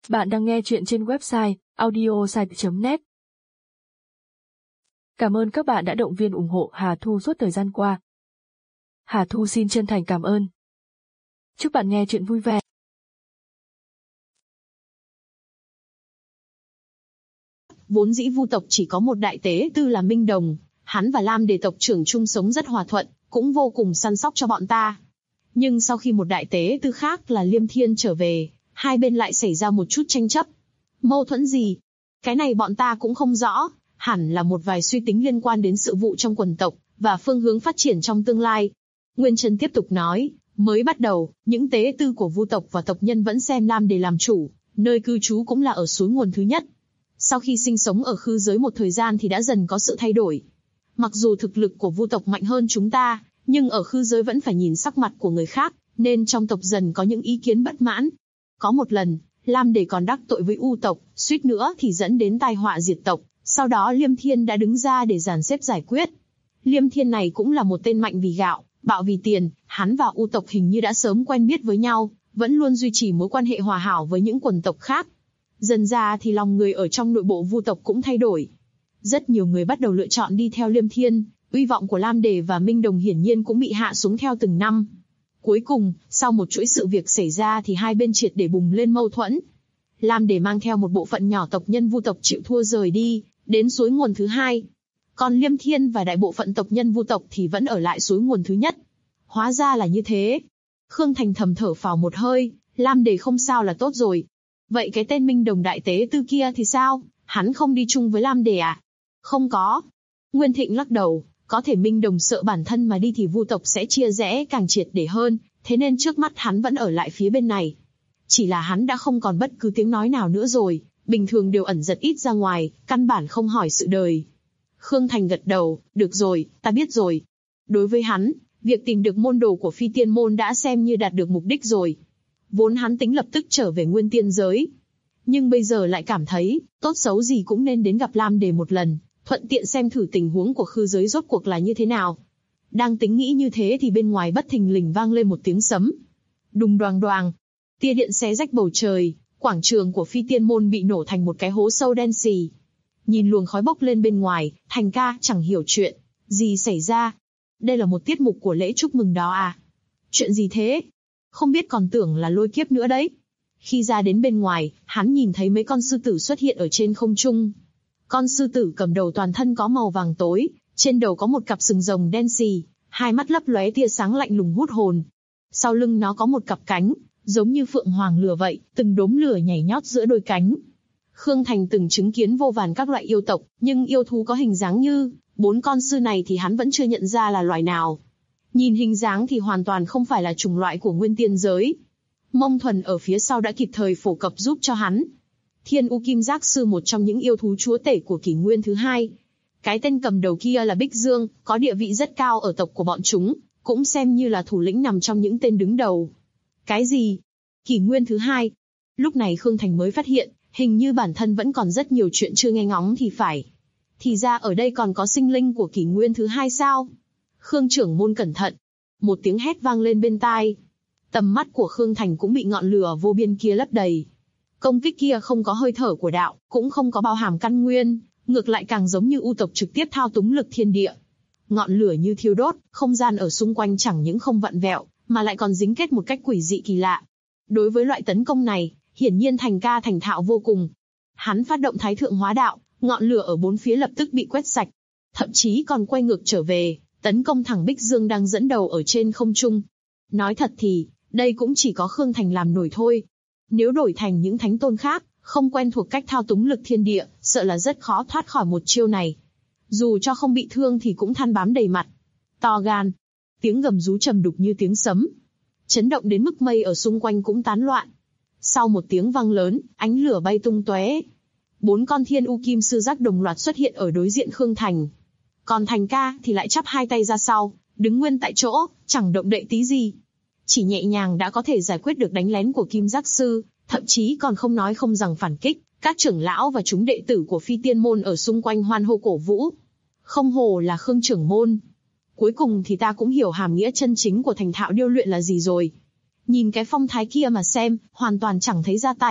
Bạn đang nghe chuyện trên website audiosite.net. Cảm ơn các bạn đã động viên ủng hộ Hà Thu suốt thời gian qua. Hà Thu xin chân thành cảm ơn. Chúc bạn nghe chuyện vui vẻ. Vốn dĩ Vu tộc chỉ có một đại tế tư là Minh Đồng, hắn và Lam Đề tộc trưởng chung sống rất hòa thuận, cũng vô cùng săn sóc cho bọn ta. Nhưng sau khi một đại tế tư khác là Liêm Thiên trở về, hai bên lại xảy ra một chút tranh chấp. Mâu thuẫn gì? Cái này bọn ta cũng không rõ, hẳn là một vài suy tính liên quan đến sự vụ trong quần tộc, và phương hướng phát triển trong tương lai. Nguyên Trân tiếp tục nói, mới bắt đầu, những tế tư của Vu tộc và tộc nhân vẫn xem Lam Đề làm chủ, nơi cư trú cũng là ở suối nguồn thứ nhất. Sau khi sinh sống ở khư giới một thời gian thì đã dần có sự thay đổi. Mặc dù thực lực của Vu tộc mạnh hơn chúng ta, nhưng ở khư giới vẫn phải nhìn sắc mặt của người khác, nên trong tộc dần có những ý kiến bất mãn. Có một lần, Lam Đề còn đắc tội với U tộc, suýt nữa thì dẫn đến tai họa diệt tộc, sau đó Liêm Thiên đã đứng ra để dàn xếp giải quyết. Liêm Thiên này cũng là một tên mạnh vì gạo, bạo vì tiền, hắn và U tộc hình như đã sớm quen biết với nhau, vẫn luôn duy trì mối quan hệ hòa hảo với những quần tộc khác. Dần ra thì lòng người ở trong nội bộ Vu tộc cũng thay đổi. Rất nhiều người bắt đầu lựa chọn đi theo Liêm Thiên, uy vọng của Lam Đề và Minh Đồng hiển nhiên cũng bị hạ xuống theo từng năm. Cuối cùng, sau một chuỗi sự việc xảy ra thì hai bên triệt để bùng lên mâu thuẫn. Lam Đề mang theo một bộ phận nhỏ tộc nhân Vu tộc chịu thua rời đi, đến suối nguồn thứ hai. Còn Liêm Thiên và đại bộ phận tộc nhân Vu tộc thì vẫn ở lại suối nguồn thứ nhất. Hóa ra là như thế. Khương Thành thầm thở phào một hơi, Lam Đề không sao là tốt rồi. Vậy cái tên Minh Đồng đại tế tư kia thì sao? Hắn không đi chung với Lam Đề à? Không có. Nguyên Thịnh lắc đầu, có thể Minh Đồng sợ bản thân mà đi thì Vu tộc sẽ chia rẽ càng triệt để hơn, thế nên trước mắt hắn vẫn ở lại phía bên này. Chỉ là hắn đã không còn bất cứ tiếng nói nào nữa rồi, bình thường đều ẩn giật ít ra ngoài, căn bản không hỏi sự đời. Khương Thành gật đầu, được rồi, ta biết rồi. Đối với hắn, việc tìm được môn đồ của Phi Tiên Môn đã xem như đạt được mục đích rồi. Vốn hắn tính lập tức trở về Nguyên Tiên giới. Nhưng bây giờ lại cảm thấy, tốt xấu gì cũng nên đến gặp Lam Đề một lần, thuận tiện xem thử tình huống của khư giới rốt cuộc là như thế nào. Đang tính nghĩ như thế thì bên ngoài bất thình lình vang lên một tiếng sấm. Đùng đoàng đoàng, tia điện xé rách bầu trời, quảng trường của Phi Tiên Môn bị nổ thành một cái hố sâu đen sì. Nhìn luồng khói bốc lên bên ngoài, Thành ca chẳng hiểu chuyện gì xảy ra. Đây là một tiết mục của lễ chúc mừng đó à? Chuyện gì thế? Không biết còn tưởng là lôi kiếp nữa đấy. Khi ra đến bên ngoài, hắn nhìn thấy mấy con sư tử xuất hiện ở trên không trung. Con sư tử cầm đầu toàn thân có màu vàng tối, trên đầu có một cặp sừng rồng đen xì, hai mắt lấp lóe tia sáng lạnh lùng hút hồn. Sau lưng nó có một cặp cánh, giống như phượng hoàng lửa vậy, từng đốm lửa nhảy nhót giữa đôi cánh. Khương Thành từng chứng kiến vô vàn các loại yêu tộc, nhưng yêu thú có hình dáng như 4 con sư này thì hắn vẫn chưa nhận ra là loài nào. Nhìn hình dáng thì hoàn toàn không phải là chủng loại của Nguyên Tiên giới. Mông Thuần ở phía sau đã kịp thời phổ cập giúp cho hắn. Thiên U Kim Giác Sư, một trong những yêu thú chúa tể của kỷ nguyên thứ hai. Cái tên cầm đầu kia là Bích Dương, có địa vị rất cao ở tộc của bọn chúng, cũng xem như là thủ lĩnh nằm trong những tên đứng đầu. Cái gì? Kỷ nguyên thứ hai? Lúc này Khương Thành mới phát hiện, hình như bản thân vẫn còn rất nhiều chuyện chưa nghe ngóng thì phải. Thì ra ở đây còn có sinh linh của kỷ nguyên thứ hai sao? Khương trưởng môn cẩn thận. Một tiếng hét vang lên bên tai. Tầm mắt của Khương Thành cũng bị ngọn lửa vô biên kia lấp đầy. Công kích kia không có hơi thở của đạo, cũng không có bao hàm căn nguyên, ngược lại càng giống như U tộc trực tiếp thao túng lực thiên địa. Ngọn lửa như thiêu đốt, không gian ở xung quanh chẳng những không vặn vẹo, mà lại còn dính kết một cách quỷ dị kỳ lạ. Đối với loại tấn công này, hiển nhiên Thành ca thành thạo vô cùng. Hắn phát động Thái Thượng Hóa Đạo, ngọn lửa ở bốn phía lập tức bị quét sạch, thậm chí còn quay ngược trở về, tấn công thẳng Bích Dương đang dẫn đầu ở trên không trung. Nói thật thì, đây cũng chỉ có Khương Thành làm nổi thôi. Nếu đổi thành những thánh tôn khác, không quen thuộc cách thao túng lực thiên địa, sợ là rất khó thoát khỏi một chiêu này. Dù cho không bị thương thì cũng than bám đầy mặt. To gan. Tiếng gầm rú trầm đục như tiếng sấm. Chấn động đến mức mây ở xung quanh cũng tán loạn. Sau một tiếng vang lớn, ánh lửa bay tung tóe. 4 con Thiên U Kim Sư Giác đồng loạt xuất hiện ở đối diện Khương Thành. Còn Thành ca thì lại chắp hai tay ra sau, đứng nguyên tại chỗ, chẳng động đậy tí gì. Chỉ nhẹ nhàng đã có thể giải quyết được đánh lén của Kim Giác Sư, thậm chí còn không nói không rằng phản kích. Các trưởng lão và chúng đệ tử của Phi Tiên Môn ở xung quanh hoan hô cổ vũ. Không hồ là Khương trưởng môn. Cuối cùng thì ta cũng hiểu hàm nghĩa chân chính của thành thạo điêu luyện là gì rồi. Nhìn cái phong thái kia mà xem, hoàn toàn chẳng thấy ra tay,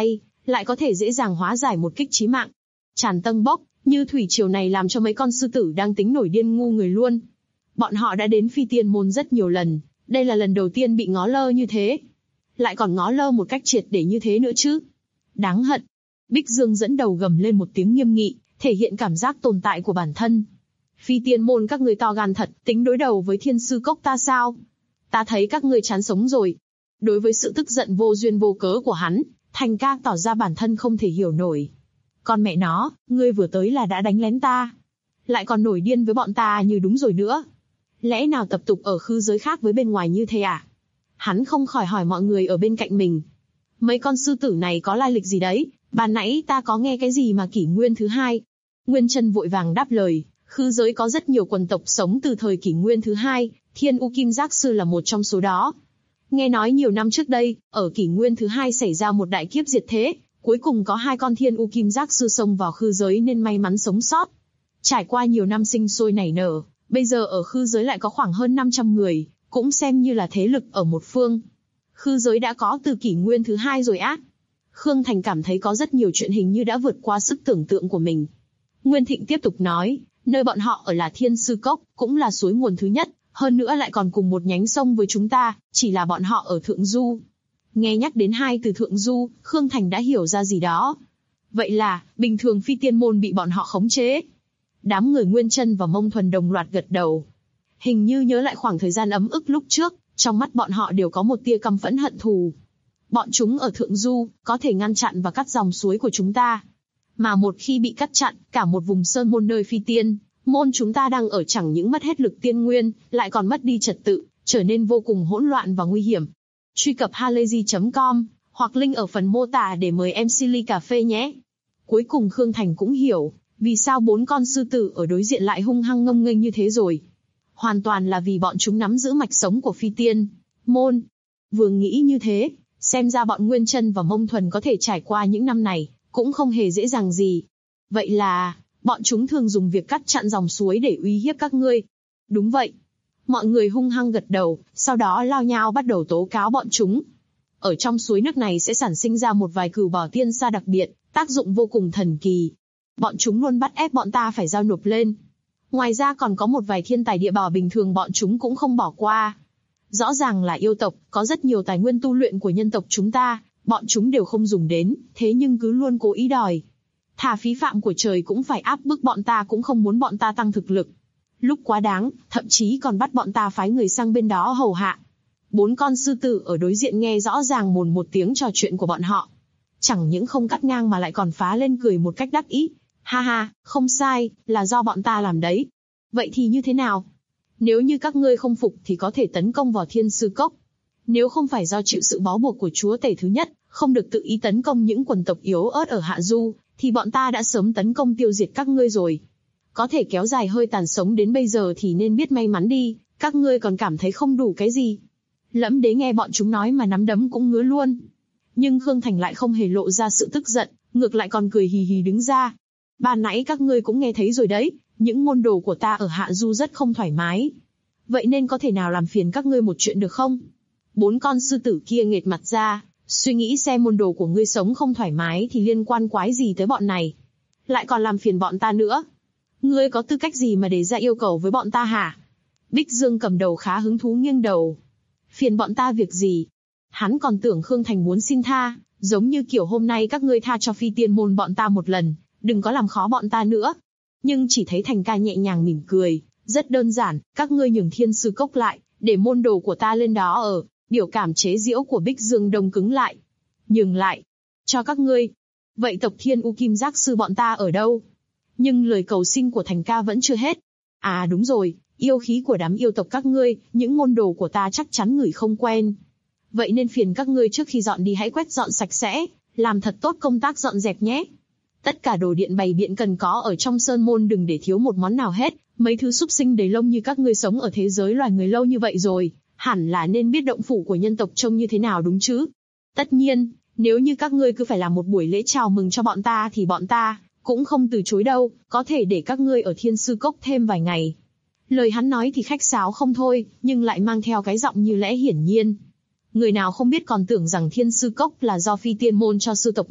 lại có thể dễ dàng hóa giải một kích chí mạng. Tràn tâng bốc, như thủy triều này làm cho mấy con sư tử đang tính nổi điên ngu người luôn. Bọn họ đã đến Phi Tiên Môn rất nhiều lần, đây là lần đầu tiên bị ngó lơ như thế. Lại còn ngó lơ một cách triệt để như thế nữa chứ. Đáng hận. Bích Dương dẫn đầu gầm lên một tiếng nghiêm nghị, thể hiện cảm giác tồn tại của bản thân. Phi Tiên Môn các người to gan thật, tính đối đầu với Thiên Sư Cốc ta sao? Ta thấy các ngươi chán sống rồi. Đối với sự tức giận vô duyên vô cớ của hắn, Thành Ca tỏ ra bản thân không thể hiểu nổi. Con mẹ nó, ngươi vừa tới là đã đánh lén ta. Lại còn nổi điên với bọn ta như đúng rồi nữa. Lẽ nào tập tục ở khư giới khác với bên ngoài như thế à? Hắn không khỏi hỏi mọi người ở bên cạnh mình. Mấy con sư tử này có lai lịch gì đấy? Ban nãy ta có nghe cái gì mà kỷ nguyên thứ hai? Nguyên Chân vội vàng đáp lời, khư giới có rất nhiều quần tộc sống từ thời kỷ nguyên thứ hai, Thiên U Kim Giác Sư là một trong số đó. Nghe nói nhiều năm trước đây, ở kỷ nguyên thứ hai xảy ra một đại kiếp diệt thế, cuối cùng có 2 con Thiên U Kim Giác Sư xông vào khư giới nên may mắn sống sót. Trải qua nhiều năm sinh sôi nảy nở, bây giờ ở khư giới lại có khoảng hơn 500 người, cũng xem như là thế lực ở một phương. Khư giới đã có từ kỷ nguyên thứ hai rồi á. Khương Thành cảm thấy có rất nhiều chuyện hình như đã vượt qua sức tưởng tượng của mình. Nguyên Thịnh tiếp tục nói, nơi bọn họ ở là Thiên Sư Cốc, cũng là suối nguồn thứ nhất, hơn nữa lại còn cùng một nhánh sông với chúng ta, chỉ là bọn họ ở Thượng Du. Nghe nhắc đến 2 từ Thượng Du, Khương Thành đã hiểu ra gì đó. Vậy là, bình thường Phi Tiên Môn bị bọn họ khống chế. Đám người Nguyên Chân và Mông Thuần đồng loạt gật đầu. Hình như nhớ lại khoảng thời gian ấm ức lúc trước, trong mắt bọn họ đều có một tia căm phẫn hận thù. Bọn chúng ở Thượng Du, có thể ngăn chặn và cắt dòng suối của chúng ta. Mà một khi bị cắt chặn, cả một vùng sơn môn nơi Phi Tiên Môn chúng ta đang ở chẳng những mất hết lực tiên nguyên, lại còn mất đi trật tự, trở nên vô cùng hỗn loạn và nguy hiểm. Truy cập halayzi.com, hoặc link ở phần mô tả để mời em Silly Cà Phê nhé. Cuối cùng Khương Thành cũng hiểu, vì sao 4 con sư tử ở đối diện lại hung hăng ngông nghênh như thế rồi. Hoàn toàn là vì bọn chúng nắm giữ mạch sống của Phi Tiên Môn. Vừa nghĩ như thế, xem ra bọn Nguyên Chân và Mông Thuần có thể trải qua những năm này, cũng không hề dễ dàng gì. Vậy là, bọn chúng thường dùng việc cắt chặn dòng suối để uy hiếp các ngươi. Đúng vậy. Mọi người hung hăng gật đầu, sau đó lao nhao bắt đầu tố cáo bọn chúng. Ở trong suối nước này sẽ sản sinh ra một vài cừu bò tiên sa đặc biệt, tác dụng vô cùng thần kỳ. Bọn chúng luôn bắt ép bọn ta phải giao nộp lên. Ngoài ra còn có một vài thiên tài địa bảo bình thường bọn chúng cũng không bỏ qua. Rõ ràng là yêu tộc, có rất nhiều tài nguyên tu luyện của nhân tộc chúng ta, bọn chúng đều không dùng đến, thế nhưng cứ luôn cố ý đòi. Thà phí phạm của trời cũng phải áp bức bọn ta, cũng không muốn bọn ta tăng thực lực. Lúc quá đáng, thậm chí còn bắt bọn ta phái người sang bên đó hầu hạ. 4 con sư tử ở đối diện nghe rõ ràng mồn một tiếng trò chuyện của bọn họ. Chẳng những không cắt ngang mà lại còn phá lên cười một cách đắc ý. Ha ha, không sai, là do bọn ta làm đấy. Vậy thì như thế nào? Nếu như các ngươi không phục thì có thể tấn công vào Thiên Sư Cốc. Nếu không phải do chịu sự bó buộc của chúa tể thứ nhất, không được tự ý tấn công những quần tộc yếu ớt ở Hạ Du, thì bọn ta đã sớm tấn công tiêu diệt các ngươi rồi. Có thể kéo dài hơi tàn sống đến bây giờ thì nên biết may mắn đi, các ngươi còn cảm thấy không đủ cái gì. Lẫm Đế nghe bọn chúng nói mà nắm đấm cũng ngứa luôn. Nhưng Khương Thành lại không hề lộ ra sự tức giận, ngược lại còn cười hì hì đứng ra. Ban nãy các ngươi cũng nghe thấy rồi đấy, những môn đồ của ta ở Hạ Du rất không thoải mái. Vậy nên có thể nào làm phiền các ngươi một chuyện được không? 4 con sư tử kia nghệt mặt ra, suy nghĩ xem môn đồ của ngươi sống không thoải mái thì liên quan quái gì tới bọn này. Lại còn làm phiền bọn ta nữa. Ngươi có tư cách gì mà để ra yêu cầu với bọn ta hả? Bích Dương cầm đầu khá hứng thú nghiêng đầu. Phiền bọn ta việc gì? Hắn còn tưởng Khương Thành muốn xin tha, giống như kiểu hôm nay các ngươi tha cho Phi Tiên Môn bọn ta một lần, đừng có làm khó bọn ta nữa. Nhưng chỉ thấy Thành Ca nhẹ nhàng mỉm cười, rất đơn giản, các ngươi nhường Thiên Sư Cốc lại, để môn đồ của ta lên đó ở. Biểu cảm chế giễu của Bích Dương đông cứng lại. Nhường lại. Cho các ngươi. Vậy tộc Thiên U Kim Giác Sư bọn ta ở đâu? Nhưng lời cầu xin của Thành Ca vẫn chưa hết. À đúng rồi, yêu khí của đám yêu tộc các ngươi, những môn đồ của ta chắc chắn ngửi không quen. Vậy nên phiền các ngươi trước khi dọn đi hãy quét dọn sạch sẽ, làm thật tốt công tác dọn dẹp nhé. Tất cả đồ điện bày biện cần có ở trong sơn môn đừng để thiếu một món nào hết, mấy thứ súc sinh đầy lông như các ngươi sống ở thế giới loài người lâu như vậy rồi, hẳn là nên biết động phủ của nhân tộc trông như thế nào đúng chứ? Tất nhiên, nếu như các ngươi cứ phải làm một buổi lễ chào mừng cho bọn ta thì bọn ta cũng không từ chối đâu, có thể để các ngươi ở Thiên Sư Cốc thêm vài ngày. Lời hắn nói thì khách sáo không thôi, nhưng lại mang theo cái giọng như lẽ hiển nhiên. Người nào không biết còn tưởng rằng Thiên Sư Cốc là do Phi Tiên Môn cho sư tộc mượn,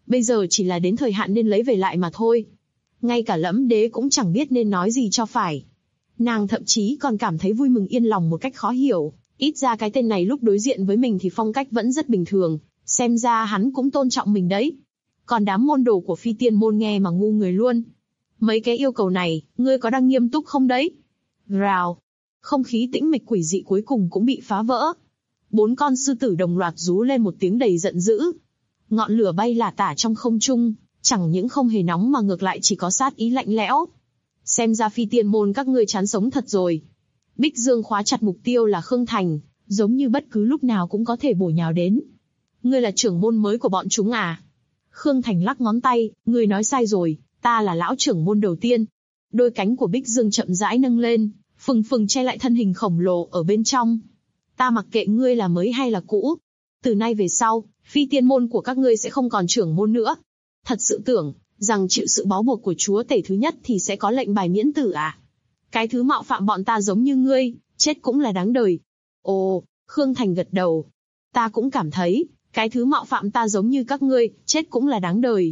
Bây giờ chỉ là đến thời hạn nên lấy về lại mà thôi. Ngay cả Lẫm Đế cũng chẳng biết nên nói gì cho phải. Nàng thậm chí còn cảm thấy vui mừng yên lòng một cách khó hiểu. Ít ra cái tên này lúc đối diện với mình thì phong cách vẫn rất bình thường, xem ra hắn cũng tôn trọng mình đấy. Còn đám môn đồ của Phi Tiên môn nghe mà ngu người luôn. Mấy cái yêu cầu này, ngươi có đang nghiêm túc không đấy? Rào. Không khí tĩnh mịch quỷ dị cuối cùng cũng bị phá vỡ. 4 con sư tử đồng loạt rú lên một tiếng đầy giận dữ. Ngọn lửa bay lả tả trong không trung, chẳng những không hề nóng mà ngược lại chỉ có sát ý lạnh lẽo. Xem ra Phi Tiên môn các ngươi chán sống thật rồi. Bích Dương khóa chặt mục tiêu là Khương Thành, giống như bất cứ lúc nào cũng có thể bổ nhào đến. Ngươi là trưởng môn mới của bọn chúng à? Khương Thành lắc ngón tay, ngươi nói sai rồi, ta là lão trưởng môn đầu tiên. Đôi cánh của Bích Dương chậm rãi nâng lên, phừng phừng che lại thân hình khổng lồ ở bên trong. Ta mặc kệ ngươi là mới hay là cũ. Từ nay về sau, Phi Tiên môn của các ngươi sẽ không còn trưởng môn nữa. Thật sự tưởng rằng chịu sự bó buộc của chúa tể thứ nhất thì sẽ có lệnh bài miễn tử à? Cái thứ mạo phạm bọn ta giống như ngươi, chết cũng là đáng đời. Ồ, Khương Thành gật đầu. Ta cũng cảm thấy, cái thứ mạo phạm ta giống như các ngươi, chết cũng là đáng đời.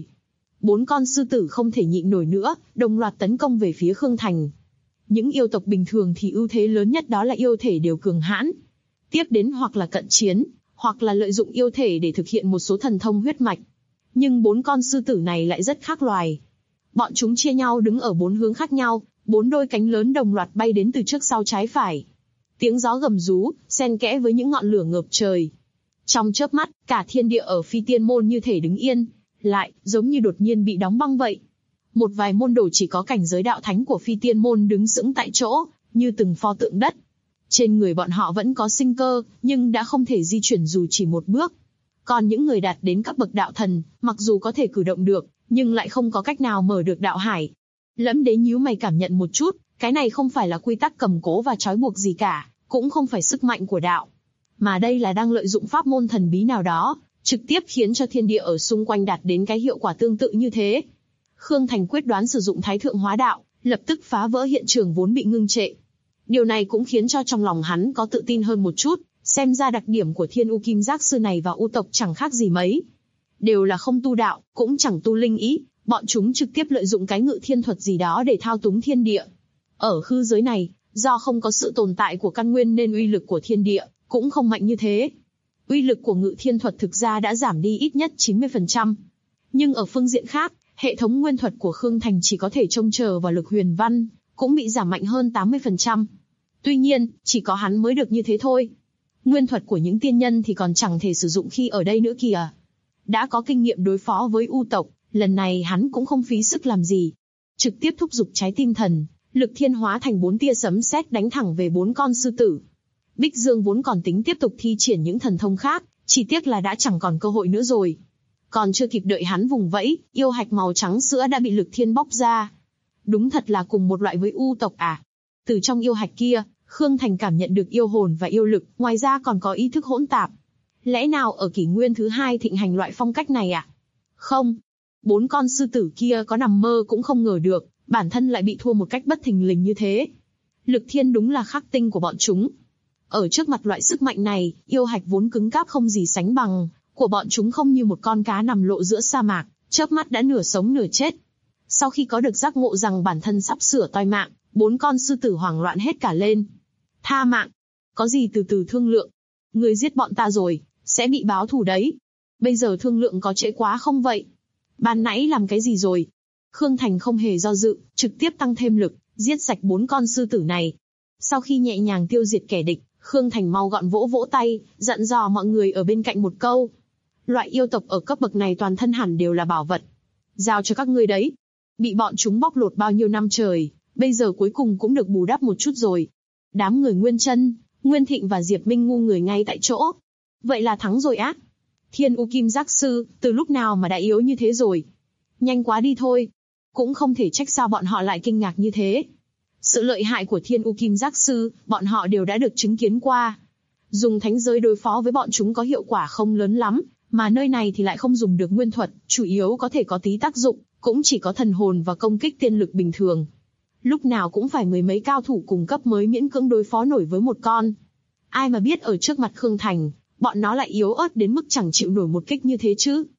4 con sư tử không thể nhịn nổi nữa, đồng loạt tấn công về phía Khương Thành. Những yêu tộc bình thường thì ưu thế lớn nhất đó là yêu thể đều cường hãn. Tiếp đến hoặc là cận chiến, hoặc là lợi dụng yêu thể để thực hiện một số thần thông huyết mạch. Nhưng 4 con sư tử này lại rất khác loài. Bọn chúng chia nhau đứng ở 4 hướng khác nhau, 4 đôi cánh lớn đồng loạt bay đến từ trước sau trái phải. Tiếng gió gầm rú, xen kẽ với những ngọn lửa ngập trời. Trong chớp mắt, cả thiên địa ở Phi Tiên môn như thể đứng yên, lại giống như đột nhiên bị đóng băng vậy. Một vài môn đồ chỉ có cảnh giới đạo thánh của Phi Tiên môn đứng sững tại chỗ, như từng pho tượng đất. Trên người bọn họ vẫn có sinh cơ, nhưng đã không thể di chuyển dù chỉ một bước. Còn những người đạt đến các bậc đạo thần, mặc dù có thể cử động được, nhưng lại không có cách nào mở được đạo hải. Lẫm Đế nhíu mày cảm nhận một chút, cái này không phải là quy tắc cầm cố và trói buộc gì cả, cũng không phải sức mạnh của đạo. Mà đây là đang lợi dụng pháp môn thần bí nào đó, trực tiếp khiến cho thiên địa ở xung quanh đạt đến cái hiệu quả tương tự như thế. Khương Thành quyết đoán sử dụng Thái Thượng Hóa Đạo, lập tức phá vỡ hiện trường vốn bị ngưng trệ. Điều này cũng khiến cho trong lòng hắn có tự tin hơn một chút, xem ra đặc điểm của Thiên U Kim Giác Sư này và U tộc chẳng khác gì mấy. Đều là không tu đạo, cũng chẳng tu linh ý, bọn chúng trực tiếp lợi dụng cái ngự thiên thuật gì đó để thao túng thiên địa. Ở hư giới này, do không có sự tồn tại của căn nguyên nên uy lực của thiên địa cũng không mạnh như thế. Uy lực của ngự thiên thuật thực ra đã giảm đi ít nhất 90%. Nhưng ở phương diện khác, hệ thống nguyên thuật của Khương Thành chỉ có thể trông chờ vào lực huyền văn, cũng bị giảm mạnh hơn 80%. Tuy nhiên, chỉ có hắn mới được như thế thôi. Nguyên thuật của những tiên nhân thì còn chẳng thể sử dụng khi ở đây nữa kìa. Đã có kinh nghiệm đối phó với U tộc, lần này hắn cũng không phí sức làm gì. Trực tiếp thúc giục trái tim thần, lực thiên hóa thành 4 tia sấm sét đánh thẳng về 4 con sư tử. Bích Dương vốn còn tính tiếp tục thi triển những thần thông khác, chỉ tiếc là đã chẳng còn cơ hội nữa rồi. Còn chưa kịp đợi hắn vùng vẫy, yêu hạch màu trắng sữa đã bị lực thiên bóc ra. Đúng thật là cùng một loại với U tộc à? Từ trong yêu hạch kia, Khương Thành cảm nhận được yêu hồn và yêu lực, ngoài ra còn có ý thức hỗn tạp. Lẽ nào ở kỷ nguyên thứ 2 thịnh hành loại phong cách này à? Không. 4 con sư tử kia có nằm mơ cũng không ngờ được, bản thân lại bị thua một cách bất thình lình như thế. Lực thiên đúng là khắc tinh của bọn chúng. Ở trước mặt loại sức mạnh này, yêu hạch vốn cứng cáp không gì sánh bằng, của bọn chúng không như một con cá nằm lộ giữa sa mạc, chớp mắt đã nửa sống nửa chết. Sau khi có được giác ngộ rằng bản thân sắp sửa toi mạng, 4 con sư tử hoảng loạn hết cả lên. Tha mạng. Có gì từ từ thương lượng. Người giết bọn ta rồi, sẽ bị báo thù đấy. Bây giờ thương lượng có trễ quá không vậy? Ban nãy làm cái gì rồi? Khương Thành không hề do dự, trực tiếp tăng thêm lực, giết sạch 4 con sư tử này. Sau khi nhẹ nhàng tiêu diệt kẻ địch, Khương Thành mau gọn vỗ vỗ tay, dặn dò mọi người ở bên cạnh một câu. Loại yêu tộc ở cấp bậc này toàn thân hẳn đều là bảo vật. Giao cho các ngươi đấy. Bị bọn chúng bóc lột bao nhiêu năm trời, bây giờ cuối cùng cũng được bù đắp một chút rồi. Đám người Nguyên Chân, Nguyên Thịnh và Diệp Minh ngu người ngay tại chỗ. Vậy là thắng rồi á? Thiên U Kim Giác Sư, từ lúc nào mà đã yếu như thế rồi? Nhanh quá đi thôi. Cũng không thể trách sao bọn họ lại kinh ngạc như thế. Sự lợi hại của Thiên U Kim Giác Sư, bọn họ đều đã được chứng kiến qua. Dùng thánh giới đối phó với bọn chúng có hiệu quả không lớn lắm, mà nơi này thì lại không dùng được nguyên thuật, chủ yếu có thể có tí tác dụng, cũng chỉ có thần hồn và công kích tiên lực bình thường. Lúc nào cũng phải mười mấy cao thủ cùng cấp mới miễn cưỡng đối phó nổi với một con. Ai mà biết ở trước mặt Khương Thành, bọn nó lại yếu ớt đến mức chẳng chịu nổi một kích như thế chứ.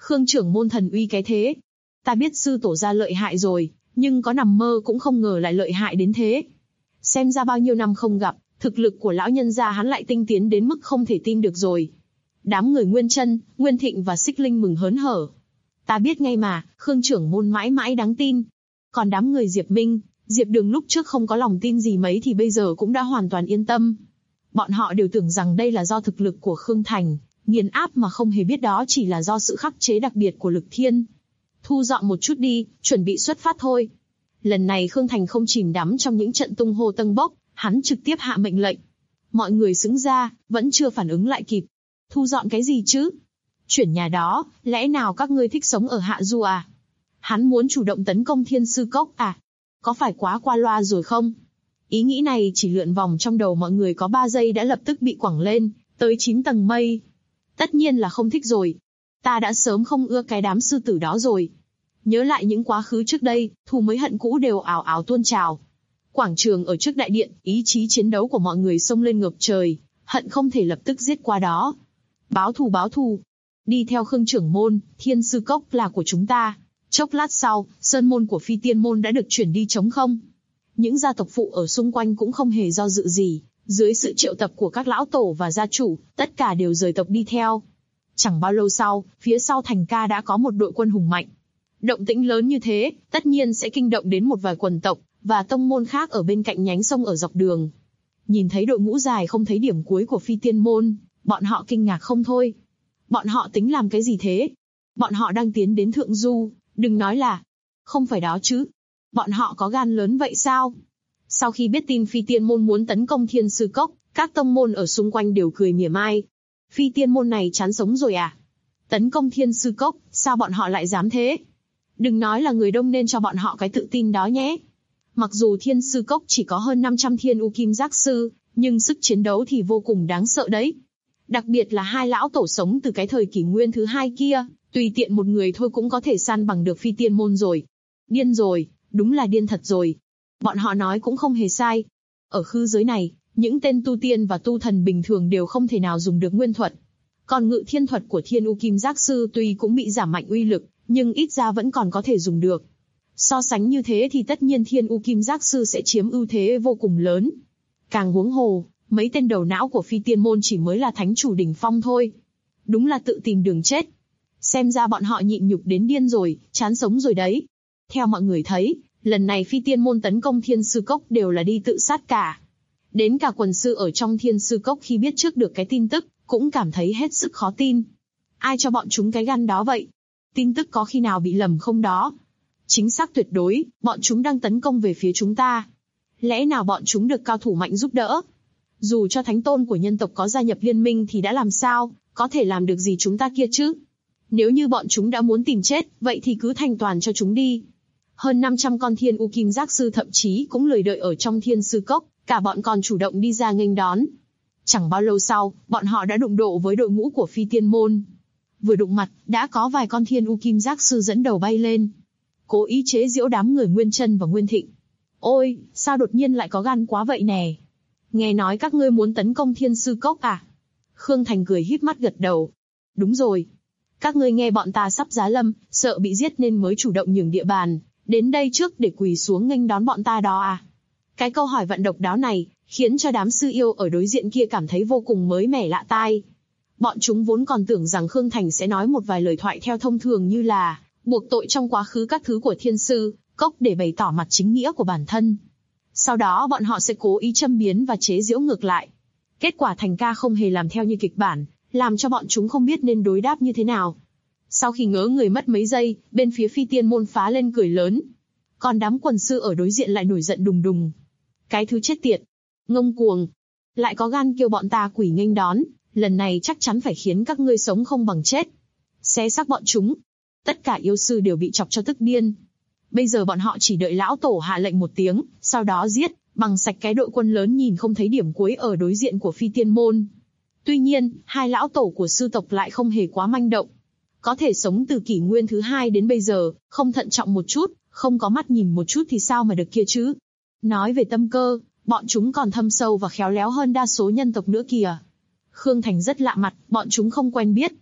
Khương trưởng môn thần uy cái thế. Ta biết sư tổ gia lợi hại rồi, nhưng có nằm mơ cũng không ngờ lại lợi hại đến thế. Xem ra bao nhiêu năm không gặp, thực lực của lão nhân gia hắn lại tinh tiến đến mức không thể tin được rồi. Đám người Nguyên Chân, Nguyên Thịnh và Xích Linh mừng hớn hở. Ta biết ngay mà, Khương trưởng môn mãi mãi đáng tin. Còn đám người Diệp Minh, Diệp Đường lúc trước không có lòng tin gì mấy thì bây giờ cũng đã hoàn toàn yên tâm. Bọn họ đều tưởng rằng đây là do thực lực của Khương Thành, nghiền áp mà không hề biết đó chỉ là do sự khắc chế đặc biệt của Lực Thiên. Thu dọn một chút đi, chuẩn bị xuất phát thôi. Lần này Khương Thành không chìm đắm trong những trận tung hô tâng bốc, hắn trực tiếp hạ mệnh lệnh. Mọi người xứng ra, vẫn chưa phản ứng lại kịp. Thu dọn cái gì chứ? Chuyển nhà đó, lẽ nào các ngươi thích sống ở Hạ Du à? Hắn muốn chủ động tấn công Thiên Sư Cốc à? Có phải quá qua loa rồi không? Ý nghĩ này chỉ lượn vòng trong đầu mọi người có 3 giây đã lập tức bị quẳng lên, tới 9 tầng mây. Tất nhiên là không thích rồi. Ta đã sớm không ưa cái đám sư tử đó rồi. Nhớ lại những quá khứ trước đây, thù mới hận cũ đều ào ào tuôn trào. Quảng trường ở trước đại điện, ý chí chiến đấu của mọi người xông lên ngập trời, hận không thể lập tức giết qua đó. Báo thù báo thù. Đi theo Khương trưởng môn, Thiên Sư Cốc là của chúng ta. Chốc lát sau, sơn môn của Phi Tiên môn đã được chuyển đi trống không. Những gia tộc phụ ở xung quanh cũng không hề do dự gì, dưới sự triệu tập của các lão tổ và gia chủ, tất cả đều rời tộc đi theo. Chẳng bao lâu sau, phía sau Thành Ca đã có một đội quân hùng mạnh. Động tĩnh lớn như thế, tất nhiên sẽ kinh động đến một vài quần tộc và tông môn khác ở bên cạnh nhánh sông ở dọc đường. Nhìn thấy đội ngũ dài không thấy điểm cuối của Phi Tiên môn, bọn họ kinh ngạc không thôi. Bọn họ tính làm cái gì thế? Bọn họ đang tiến đến Thượng Du, đừng nói là... Không phải đó chứ. Bọn họ có gan lớn vậy sao? Sau khi biết tin Phi Tiên môn muốn tấn công Thiên Sư Cốc, các tông môn ở xung quanh đều cười mỉa mai. Phi Tiên môn này chán sống rồi à? Tấn công Thiên Sư Cốc, sao bọn họ lại dám thế? Đừng nói là người đông nên cho bọn họ cái tự tin đó nhé. Mặc dù Thiên Sư Cốc chỉ có hơn 500 Thiên U Kim Giác Sư, nhưng sức chiến đấu thì vô cùng đáng sợ đấy. Đặc biệt là hai lão tổ sống từ cái thời kỷ nguyên thứ 2 kia, tùy tiện một người thôi cũng có thể san bằng được Phi Tiên môn rồi. Điên rồi, đúng là điên thật rồi. Bọn họ nói cũng không hề sai. Ở khư giới này, những tên tu tiên và tu thần bình thường đều không thể nào dùng được nguyên thuật. Còn ngự thiên thuật của Thiên U Kim Giác Sư tuy cũng bị giảm mạnh uy lực, nhưng ít ra vẫn còn có thể dùng được. So sánh như thế thì tất nhiên Thiên U Kim Giác Sư sẽ chiếm ưu thế vô cùng lớn. Càng huống hồ, mấy tên đầu não của Phi Tiên môn chỉ mới là thánh chủ đỉnh phong thôi. Đúng là tự tìm đường chết. Xem ra bọn họ nhịn nhục đến điên rồi, chán sống rồi đấy. Theo mọi người thấy, lần này Phi Tiên môn tấn công Thiên Sư Cốc đều là đi tự sát cả. Đến cả quần sư ở trong Thiên Sư Cốc khi biết trước được cái tin tức, cũng cảm thấy hết sức khó tin. Ai cho bọn chúng cái gan đó vậy? Tin tức có khi nào bị lầm không đó? Chính xác tuyệt đối, bọn chúng đang tấn công về phía chúng ta. Lẽ nào bọn chúng được cao thủ mạnh giúp đỡ? Dù cho thánh tôn của nhân tộc có gia nhập liên minh thì đã làm sao, có thể làm được gì chúng ta kia chứ? Nếu như bọn chúng đã muốn tìm chết, vậy thì cứ thành toàn cho chúng đi. Hơn 500 con Thiên U Kim Giác Sư thậm chí cũng lười đợi ở trong Thiên Sư Cốc, cả bọn còn chủ động đi ra nghênh đón. Chẳng bao lâu sau, bọn họ đã đụng độ với đội ngũ của Phi Tiên môn. Vừa đụng mặt, đã có vài con Thiên U Kim Giác Sư dẫn đầu bay lên, cố ý chế giễu đám người Nguyên Chân và Nguyên Thịnh. Ôi, sao đột nhiên lại có gan quá vậy nè? Nghe nói các ngươi muốn tấn công Thiên Sư Cốc à? Khương Thành cười híp mắt gật đầu. Đúng rồi. Các ngươi nghe bọn ta sắp giá lâm, sợ bị giết nên mới chủ động nhường địa bàn, đến đây trước để quỳ xuống nghênh đón bọn ta đó à? Cái câu hỏi vận độc đáo này, khiến cho đám sư yêu ở đối diện kia cảm thấy vô cùng mới mẻ lạ tai. Bọn chúng vốn còn tưởng rằng Khương Thành sẽ nói một vài lời thoại theo thông thường như là buộc tội trong quá khứ các thứ của Thiên Sư Cốc để bày tỏ mặt chính nghĩa của bản thân. Sau đó bọn họ sẽ cố ý châm biếm và chế giễu ngược lại. Kết quả Thành Ca không hề làm theo như kịch bản, làm cho bọn chúng không biết nên đối đáp như thế nào. Sau khi ngớ người mất mấy giây, bên phía Phi Tiên môn phá lên cười lớn. Còn đám quần sư ở đối diện lại nổi giận đùng đùng. Cái thứ chết tiệt, ngông cuồng, lại có gan kêu bọn ta quỳ nghênh đón, lần này chắc chắn phải khiến các ngươi sống không bằng chết. Xé xác bọn chúng. Tất cả yêu sư đều bị chọc cho tức điên. Bây giờ bọn họ chỉ đợi lão tổ hạ lệnh một tiếng, sau đó giết, bằng sạch cái đội quân lớn nhìn không thấy điểm cuối ở đối diện của Phi Tiên môn. Tuy nhiên, hai lão tổ của sư tộc lại không hề quá manh động. Có thể sống từ kỷ nguyên thứ 2 đến bây giờ, không thận trọng một chút, không có mắt nhìn một chút thì sao mà được kia chứ? Nói về tâm cơ, bọn chúng còn thâm sâu và khéo léo hơn đa số nhân tộc nữa kìa. Khương Thành rất lạ mặt, bọn chúng không quen biết.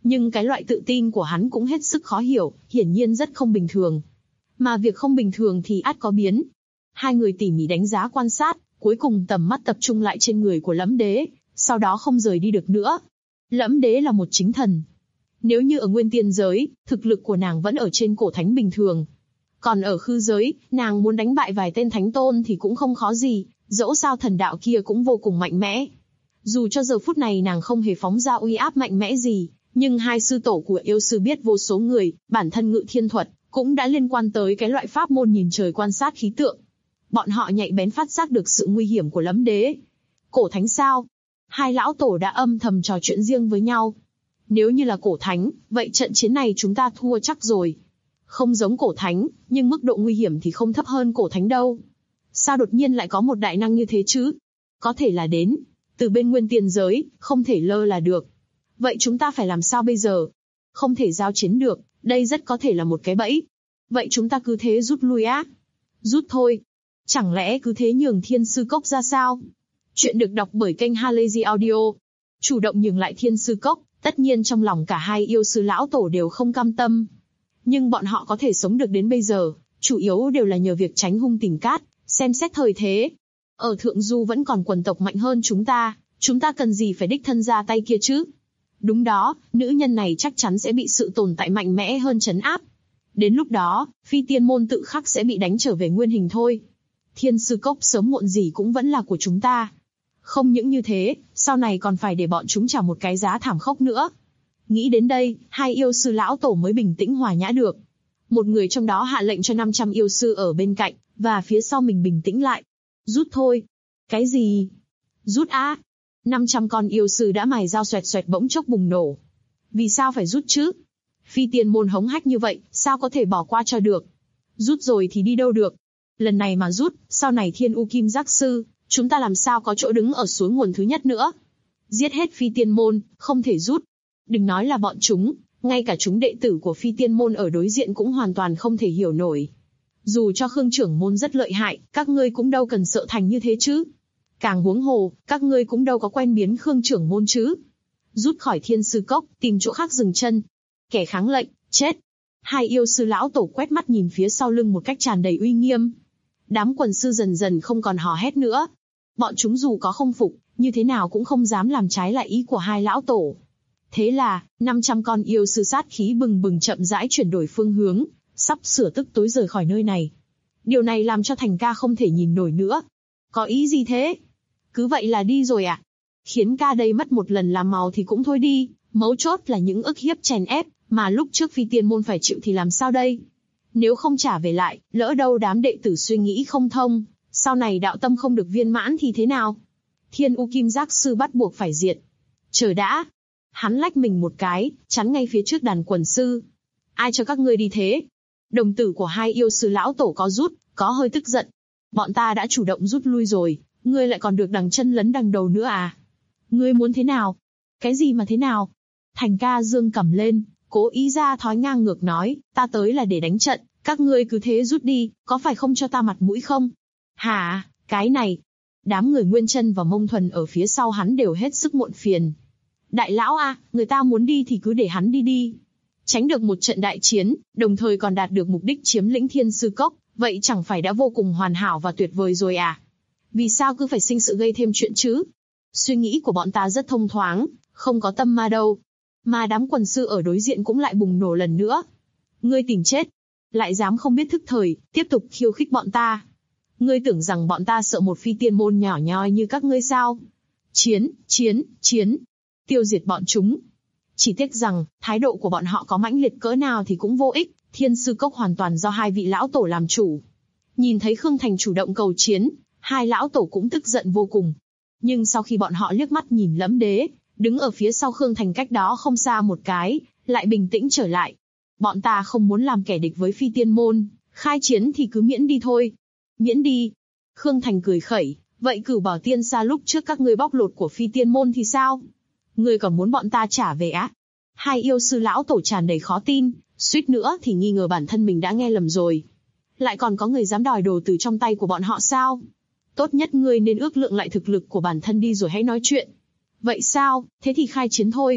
Nhưng cái loại tự tin của hắn cũng hết sức khó hiểu, hiển nhiên rất không bình thường. Mà việc không bình thường thì ắt có biến. Hai người tỉ mỉ đánh giá quan sát, cuối cùng tầm mắt tập trung lại trên người của Lẫm Đế, sau đó không rời đi được nữa. Lẫm Đế là một chính thần. Nếu như ở nguyên tiên giới, thực lực của nàng vẫn ở trên cổ thánh bình thường. Còn ở khư giới, nàng muốn đánh bại vài tên thánh tôn thì cũng không khó gì, dẫu sao thần đạo kia cũng vô cùng mạnh mẽ. Dù cho giờ phút này nàng không hề phóng ra uy áp mạnh mẽ gì, nhưng hai sư tổ của yêu sư biết vô số người, bản thân ngự thiên thuật, cũng đã liên quan tới cái loại pháp môn nhìn trời quan sát khí tượng. Bọn họ nhạy bén phát giác được sự nguy hiểm của Lẫm Đế. Cổ thánh sao? Hai lão tổ đã âm thầm trò chuyện riêng với nhau. Nếu như là cổ thánh, vậy trận chiến này chúng ta thua chắc rồi. Không giống cổ thánh, nhưng mức độ nguy hiểm thì không thấp hơn cổ thánh đâu. Sao đột nhiên lại có một đại năng như thế chứ? Có thể là đến từ bên nguyên tiên giới, không thể lơ là được. Vậy chúng ta phải làm sao bây giờ? Không thể giao chiến được, đây rất có thể là một cái bẫy. Vậy chúng ta cứ thế rút lui á? Rút thôi. Chẳng lẽ cứ thế nhường Thiên Sư Cốc ra sao? Chuyện được đọc bởi kênh Halazy Audio. Chủ động nhường lại Thiên Sư Cốc, tất nhiên trong lòng cả hai yêu sư lão tổ đều không cam tâm. Nhưng bọn họ có thể sống được đến bây giờ, chủ yếu đều là nhờ việc tránh hung tìm cát, xem xét thời thế. Ở Thượng Du vẫn còn quần tộc mạnh hơn chúng ta cần gì phải đích thân ra tay kia chứ? Đúng đó, nữ nhân này chắc chắn sẽ bị sự tồn tại mạnh mẽ hơn trấn áp. Đến lúc đó, Phi Tiên Môn tự khắc sẽ bị đánh trở về nguyên hình thôi. Thiên Sư Cốc sớm muộn gì cũng vẫn là của chúng ta. Không những như thế, sau này còn phải để bọn chúng trả một cái giá thảm khốc nữa. Nghĩ đến đây, hai yêu sư lão tổ mới bình tĩnh hòa nhã được. Một người trong đó hạ lệnh cho 500 yêu sư ở bên cạnh, và phía sau mình bình tĩnh lại. Rút thôi. Cái gì? Rút á? 500 con yêu sư đã mài dao xoẹt xoẹt bỗng chốc bùng nổ. Vì sao phải rút chứ? Phi Tiên Môn hống hách như vậy, sao có thể bỏ qua cho được? Rút rồi thì đi đâu được? Lần này mà rút, sau này Thiên U Kim Giác Sư, chúng ta làm sao có chỗ đứng ở suối nguồn thứ nhất nữa? Giết hết Phi Tiên Môn, không thể rút. Đừng nói là bọn chúng, ngay cả chúng đệ tử của Phi Tiên Môn ở đối diện cũng hoàn toàn không thể hiểu nổi. Dù cho Khương trưởng môn rất lợi hại, các ngươi cũng đâu cần sợ thành như thế chứ. Càng huống hồ, các ngươi cũng đâu có quen biến Khương trưởng môn chứ. Rút khỏi Thiên Sư Cốc, tìm chỗ khác dừng chân. Kẻ kháng lệnh, chết. Hai yêu sư lão tổ quét mắt nhìn phía sau lưng một cách tràn đầy uy nghiêm. Đám quần sư dần dần không còn hò hét nữa. Bọn chúng dù có không phục, như thế nào cũng không dám làm trái lại ý của hai lão tổ. Thế là, 500 con yêu sư sát khí bừng bừng chậm rãi chuyển đổi phương hướng, sắp sửa tức tối rời khỏi nơi này. Điều này làm cho Thành ca không thể nhìn nổi nữa. Có ý gì thế? Cứ vậy là đi rồi à? Khiến ca đây mất một lần làm màu thì cũng thôi đi, mấu chốt là những ức hiếp chèn ép, mà lúc trước Phi Tiên Môn phải chịu thì làm sao đây? Nếu không trả về lại, lỡ đâu đám đệ tử suy nghĩ không thông, sau này đạo tâm không được viên mãn thì thế nào? Thiên U Kim Giác Sư bắt buộc phải diệt. Chờ đã. Hắn lách mình một cái, chắn ngay phía trước đàn quần sư. Ai cho các ngươi đi thế? Đồng tử của hai yêu sư lão tổ có rút, có hơi tức giận. Bọn ta đã chủ động rút lui rồi, ngươi lại còn được đằng chân lấn đằng đầu nữa à? Ngươi muốn thế nào? Cái gì mà thế nào? Thành ca dương cầm lên, cố ý ra thói ngang ngược nói, ta tới là để đánh trận, các ngươi cứ thế rút đi, có phải không cho ta mặt mũi không? Hả, cái này. Đám người Nguyên Chân và Mông Thuần ở phía sau hắn đều hết sức muộn phiền. Đại lão a, người ta muốn đi thì cứ để hắn đi đi. Tránh được một trận đại chiến, đồng thời còn đạt được mục đích chiếm lĩnh Thiên Sư Cốc, vậy chẳng phải đã vô cùng hoàn hảo và tuyệt vời rồi à? Vì sao cứ phải sinh sự gây thêm chuyện chứ? Suy nghĩ của bọn ta rất thông thoáng, không có tâm ma đâu. Mà đám quần sư ở đối diện cũng lại bùng nổ lần nữa. Ngươi tìm chết, lại dám không biết thức thời, tiếp tục khiêu khích bọn ta. Ngươi tưởng rằng bọn ta sợ một Phi Tiên Môn nhỏ nhoi như các ngươi sao? Chiến, chiến, chiến. Tiêu diệt bọn chúng. Chỉ tiếc rằng, thái độ của bọn họ có mãnh liệt cỡ nào thì cũng vô ích, Thiên Sư Cốc hoàn toàn do hai vị lão tổ làm chủ. Nhìn thấy Khương Thành chủ động cầu chiến, hai lão tổ cũng tức giận vô cùng. Nhưng sau khi bọn họ liếc mắt nhìn Lẫm Đế, đứng ở phía sau Khương Thành cách đó không xa một cái, lại bình tĩnh trở lại. Bọn ta không muốn làm kẻ địch với Phi Tiên Môn, khai chiến thì cứ miễn đi thôi. Miễn đi. Khương Thành cười khẩy, vậy Cửu Bảo Tiên Sa lúc trước các ngươi bóc lột của Phi Tiên Môn thì sao? Ngươi còn muốn bọn ta trả về á? Hai yêu sư lão tổ tràn đầy khó tin, suýt nữa thì nghi ngờ bản thân mình đã nghe lầm rồi. Lại còn có người dám đòi đồ từ trong tay của bọn họ sao? Tốt nhất ngươi nên ước lượng lại thực lực của bản thân đi rồi hãy nói chuyện. Vậy sao, thế thì khai chiến thôi.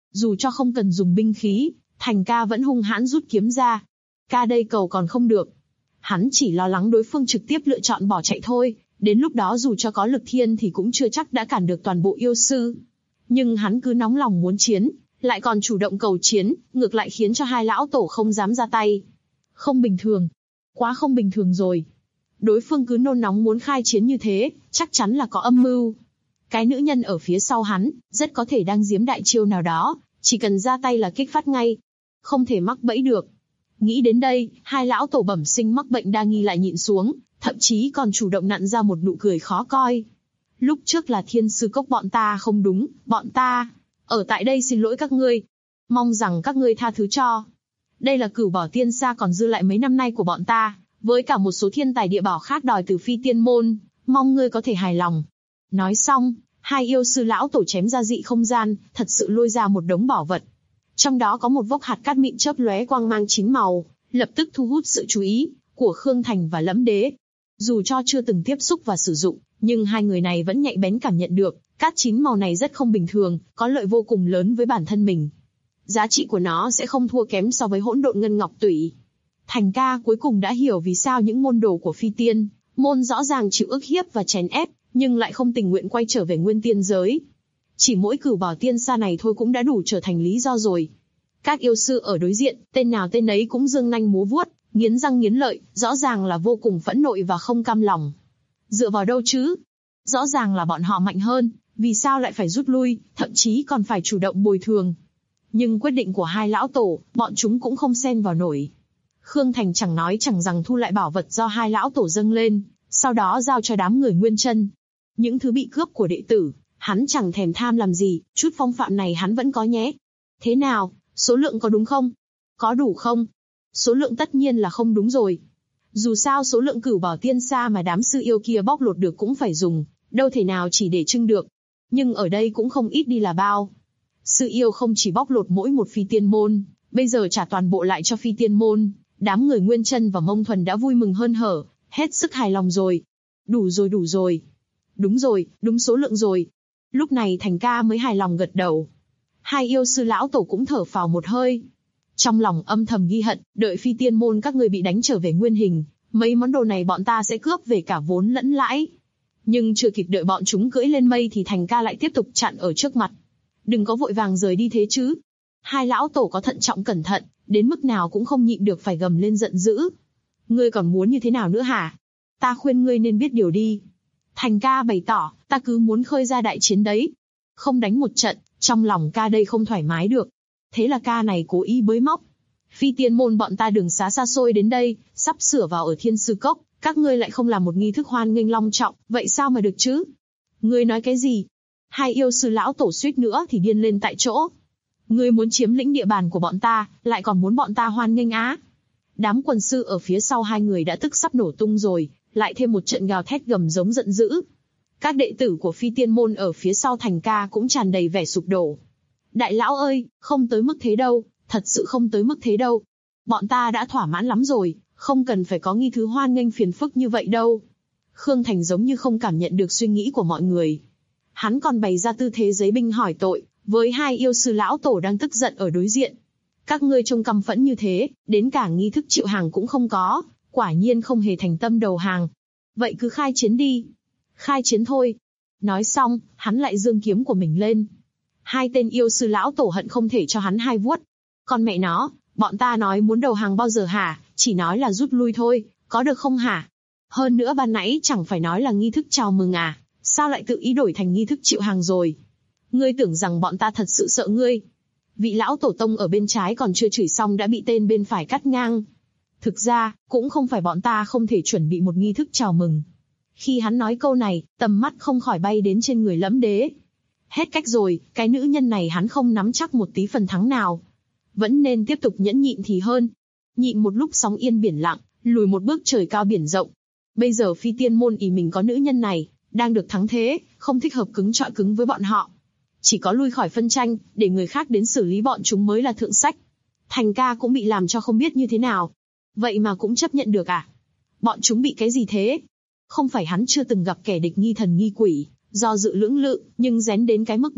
Dù cho không cần dùng binh khí, Thành ca vẫn hung hãn rút kiếm ra. Ca đây cầu còn không được. Hắn chỉ lo lắng đối phương trực tiếp lựa chọn bỏ chạy thôi, đến lúc đó dù cho có lực thiên thì cũng chưa chắc đã cản được toàn bộ yêu sư. Nhưng hắn cứ nóng lòng muốn chiến, lại còn chủ động cầu chiến, ngược lại khiến cho hai lão tổ không dám ra tay. Không bình thường. Quá không bình thường rồi. Đối phương cứ nôn nóng muốn khai chiến như thế, chắc chắn là có âm mưu. Cái nữ nhân ở phía sau hắn, rất có thể đang giếm đại chiêu nào đó, chỉ cần ra tay là kích phát ngay. Không thể mắc bẫy được. Nghĩ đến đây, hai lão tổ bẩm sinh mắc bệnh đa nghi lại nhịn xuống, thậm chí còn chủ động nặn ra một nụ cười khó coi. Lúc trước là thiên sư cốc bọn ta không đúng, bọn ta ở tại đây xin lỗi các ngươi. Mong rằng các ngươi tha thứ cho. Đây là Cửu Bảo Tiên Sa còn dư lại mấy năm nay của bọn ta, với cả một số thiên tài địa bảo khác đòi từ Phi Tiên Môn, mong ngươi có thể hài lòng. Nói xong, hai yêu sư lão tổ chém ra dị không gian, thật sự lôi ra một đống bảo vật. Trong đó có một vốc hạt cát mịn chớp lóe quang mang 9 màu, lập tức thu hút sự chú ý của Khương Thành và Lẫm Đế. Dù cho chưa từng tiếp xúc và sử dụng, nhưng hai người này vẫn nhạy bén cảm nhận được, cát 9 màu này rất không bình thường, có lợi vô cùng lớn với bản thân mình. Giá trị của nó sẽ không thua kém so với hỗn độn ngân ngọc tủy. Thành ca cuối cùng đã hiểu vì sao những môn đồ của Phi Tiên Môn rõ ràng chịu ức hiếp và chèn ép, nhưng lại không tình nguyện quay trở về nguyên tiên giới. Chỉ mỗi Cửu Bảo Tiên Sa này thôi cũng đã đủ trở thành lý do rồi. Các yêu sư ở đối diện, tên nào tên ấy cũng giương nanh múa vuốt, nghiến răng nghiến lợi, rõ ràng là vô cùng phẫn nộ và không cam lòng. Dựa vào đâu chứ? Rõ ràng là bọn họ mạnh hơn, vì sao lại phải rút lui, thậm chí còn phải chủ động bồi thường. Nhưng quyết định của hai lão tổ, bọn chúng cũng không xen vào nổi. Khương Thành chẳng nói chẳng rằng thu lại bảo vật do hai lão tổ dâng lên, sau đó giao cho đám người Nguyên Chân. Những thứ bị cướp của đệ tử, hắn chẳng thèm tham làm gì, chút phong phạm này hắn vẫn có nhé. Thế nào, số lượng có đúng không? Có đủ không? Số lượng tất nhiên là không đúng rồi. Dù sao số lượng Cửu Bảo Tiên Sa mà đám sư yêu kia bóc lột được cũng phải dùng, đâu thể nào chỉ để trưng được. Nhưng ở đây cũng không ít đi là bao. Sư yêu không chỉ bóc lột mỗi một Phi Tiên Môn, bây giờ trả toàn bộ lại cho Phi Tiên Môn. Đám người Nguyên Chân và Mông Thuần đã vui mừng hơn hở, hết sức hài lòng rồi. Đủ rồi, đủ rồi. Đúng rồi, đúng số lượng rồi. Lúc này Thành ca mới hài lòng gật đầu. Hai yêu sư lão tổ cũng thở phào một hơi. Trong lòng âm thầm ghi hận, đợi Phi Tiên Môn các ngươi bị đánh trở về nguyên hình, mấy món đồ này bọn ta sẽ cướp về cả vốn lẫn lãi. Nhưng chưa kịp đợi bọn chúng cưỡi lên mây thì Thành ca lại tiếp tục chặn ở trước mặt. Đừng có vội vàng rời đi thế chứ. Hai lão tổ có thận trọng cẩn thận, đến mức nào cũng không nhịn được phải gầm lên giận dữ. Ngươi còn muốn như thế nào nữa hả? Ta khuyên ngươi nên biết điều đi. Thành ca bày tỏ, ta cứ muốn khơi ra đại chiến đấy. Không đánh một trận, trong lòng ca đây không thoải mái được. Thế là ca này cố ý bới móc. Phi Tiên Môn bọn ta đường xá xa xôi đến đây, sắp sửa vào ở Thiên Sư Cốc, các ngươi lại không làm một nghi thức hoan nghênh long trọng, vậy sao mà được chứ? Ngươi nói cái gì? Hai yêu sư lão tổ suýt nữa thì điên lên tại chỗ. Ngươi muốn chiếm lĩnh địa bàn của bọn ta, lại còn muốn bọn ta hoan nghênh á? Đám quần sư ở phía sau hai người đã tức sắp nổ tung rồi, lại thêm một trận gào thét gầm giống giận dữ. Các đệ tử của Phi Tiên Môn ở phía sau Thành ca cũng tràn đầy vẻ sụp đổ. Đại lão ơi, không tới mức thế đâu, thật sự không tới mức thế đâu. Bọn ta đã thỏa mãn lắm rồi, không cần phải có nghi thứ hoan nghênh phiền phức như vậy đâu. Khương Thành giống như không cảm nhận được suy nghĩ của mọi người. Hắn còn bày ra tư thế giấy binh hỏi tội, với hai yêu sư lão tổ đang tức giận ở đối diện. Các ngươi trông căm phẫn như thế, đến cả nghi thức chịu hàng cũng không có, quả nhiên không hề thành tâm đầu hàng. Vậy cứ khai chiến đi. Khai chiến thôi. Nói xong, hắn lại giương kiếm của mình lên. Hai tên yêu sư lão tổ hận không thể cho hắn hai vuốt. Con mẹ nó, bọn ta nói muốn đầu hàng bao giờ hả, chỉ nói là rút lui thôi, có được không hả? Hơn nữa ban nãy chẳng phải nói là nghi thức chào mừng à, sao lại tự ý đổi thành nghi thức chịu hàng rồi? Ngươi tưởng rằng bọn ta thật sự sợ ngươi? Vị lão tổ tông ở bên trái còn chưa chửi xong đã bị tên bên phải cắt ngang. Thực ra, cũng không phải bọn ta không thể chuẩn bị một nghi thức chào mừng. Khi hắn nói câu này, tầm mắt không khỏi bay đến trên người Lẫm Đế. Hết cách rồi, cái nữ nhân này hắn không nắm chắc một tí phần thắng nào. Vẫn nên tiếp tục nhẫn nhịn thì hơn. Nhịn một lúc sóng yên biển lặng, lùi một bước trời cao biển rộng. Bây giờ Phi Tiên Môn ý mình có nữ nhân này, đang được thắng thế, không thích hợp cứng trọi cứng với bọn họ. Chỉ có lui khỏi phân tranh, để người khác đến xử lý bọn chúng mới là thượng sách. Thành ca cũng bị làm cho không biết như thế nào. Vậy mà cũng chấp nhận được à? Bọn chúng bị cái gì thế? Không phải hắn chưa từng gặp kẻ địch nghi thần nghi quỷ, do dự lưỡng lự, nhưng rén đến cái mức độ,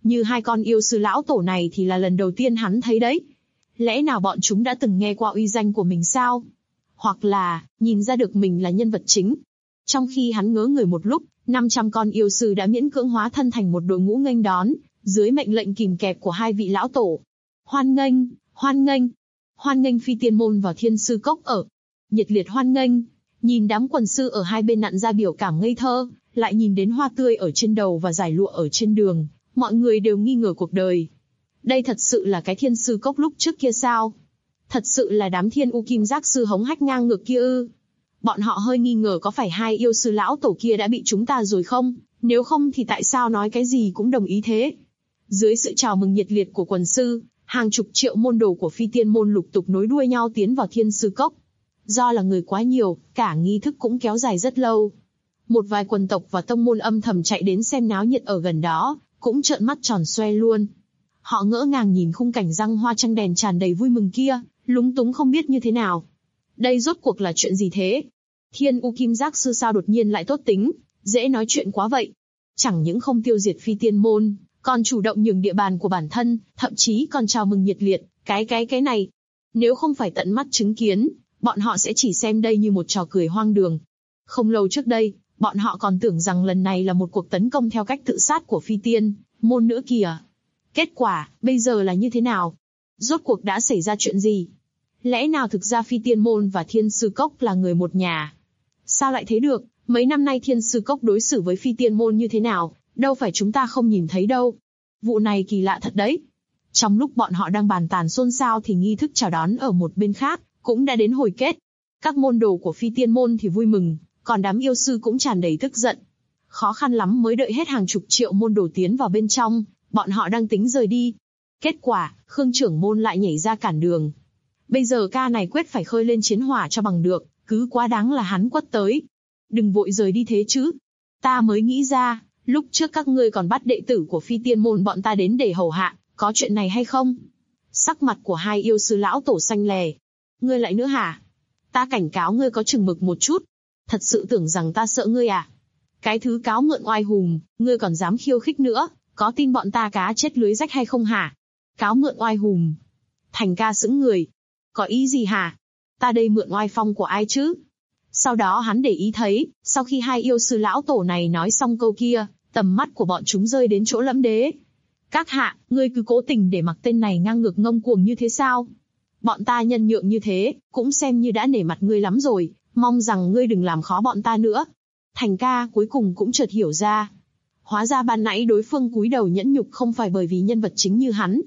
Như hai con yêu sư lão tổ này thì là lần đầu tiên hắn thấy đấy. Lẽ nào bọn chúng đã từng nghe qua uy danh của mình sao? Hoặc là, nhìn ra được mình là nhân vật chính. Trong khi hắn ngớ người một lúc, 500 con yêu sư đã miễn cưỡng hóa thân thành một đội ngũ nghênh đón, dưới mệnh lệnh kìm kẹp của hai vị lão tổ. Hoan nghênh, hoan nghênh, hoan nghênh phi tiên môn vào thiên sư cốc ở. Nhiệt liệt hoan nghênh. Nhìn đám quần sư ở hai bên nặn ra biểu cảm ngây thơ, lại nhìn đến hoa tươi ở trên đầu và dải lụa ở trên đường, mọi người đều nghi ngờ cuộc đời. Đây thật sự là cái thiên sư cốc lúc trước kia sao? Thật sự là đám thiên u kim giác sư hống hách ngang ngược kia ư? Bọn họ hơi nghi ngờ có phải hai yêu sư lão tổ kia đã bị chúng ta rồi không? Nếu không thì tại sao nói cái gì cũng đồng ý thế? Dưới sự chào mừng nhiệt liệt của quần sư, hàng chục triệu môn đồ của phi tiên môn lục tục nối đuôi nhau tiến vào thiên sư cốc. Do là người quá nhiều, cả nghi thức cũng kéo dài rất lâu. Một vài quần tộc và tông môn âm thầm chạy đến xem náo nhiệt ở gần đó, cũng trợn mắt tròn xoe luôn. Họ ngỡ ngàng nhìn khung cảnh răng hoa trăng đèn tràn đầy vui mừng kia, lúng túng không biết như thế nào. Đây rốt cuộc là chuyện gì thế? Thiên U Kim Giác Sư sao đột nhiên lại tốt tính, dễ nói chuyện quá vậy. Chẳng những không tiêu diệt phi tiên môn, còn chủ động nhường địa bàn của bản thân, thậm chí còn chào mừng nhiệt liệt, cái này. Nếu không phải tận mắt chứng kiến, bọn họ sẽ chỉ xem đây như một trò cười hoang đường. Không lâu trước đây, bọn họ còn tưởng rằng lần này là một cuộc tấn công theo cách tự sát của phi tiên môn nữa kìa. Kết quả, bây giờ là như thế nào? Rốt cuộc đã xảy ra chuyện gì? Lẽ nào thực ra phi tiên môn và thiên sư cốc là người một nhà? Sao lại thế được? Mấy năm nay thiên sư cốc đối xử với phi tiên môn như thế nào? Đâu phải chúng ta không nhìn thấy đâu. Vụ này kỳ lạ thật đấy. Trong lúc bọn họ đang bàn tán xôn xao thì nghi thức chào đón ở một bên khác cũng đã đến hồi kết. Các môn đồ của phi tiên môn thì vui mừng, còn đám yêu sư cũng tràn đầy tức giận. Khó khăn lắm mới đợi hết hàng chục triệu môn đồ tiến vào bên trong, bọn họ đang tính rời đi. Kết quả, Khương trưởng môn lại nhảy ra cản đường. Bây giờ ca này quyết phải khơi lên chiến hỏa cho bằng được, cứ quá đáng là hắn quất tới. Đừng vội rời đi thế chứ. Ta mới nghĩ ra, lúc trước các ngươi còn bắt đệ tử của phi tiên môn bọn ta đến để hầu hạ, có chuyện này hay không? Sắc mặt của hai yêu sư lão tổ xanh lè. Ngươi lại nữa hả? Ta cảnh cáo ngươi có chừng mực một chút. Thật sự tưởng rằng ta sợ ngươi à? Cái thứ cáo mượn oai hùng, ngươi còn dám khiêu khích nữa, có tin bọn ta cá chết lưới rách hay không hả? Cáo mượn oai hùng. Thành ca sững người. Có ý gì hả? Ta đây mượn oai phong của ai chứ? Sau đó hắn để ý thấy, sau khi hai yêu sư lão tổ này nói xong câu kia, tầm mắt của bọn chúng rơi đến chỗ Lẫm Đế. Các hạ, ngươi cứ cố tình để mặc tên này ngang ngược ngông cuồng như thế sao? Bọn ta nhân nhượng như thế, cũng xem như đã nể mặt ngươi lắm rồi, mong rằng ngươi đừng làm khó bọn ta nữa. Thành ca cuối cùng cũng chợt hiểu ra. Hóa ra ban nãy đối phương cúi đầu nhẫn nhục không phải bởi vì nhân vật chính như hắn.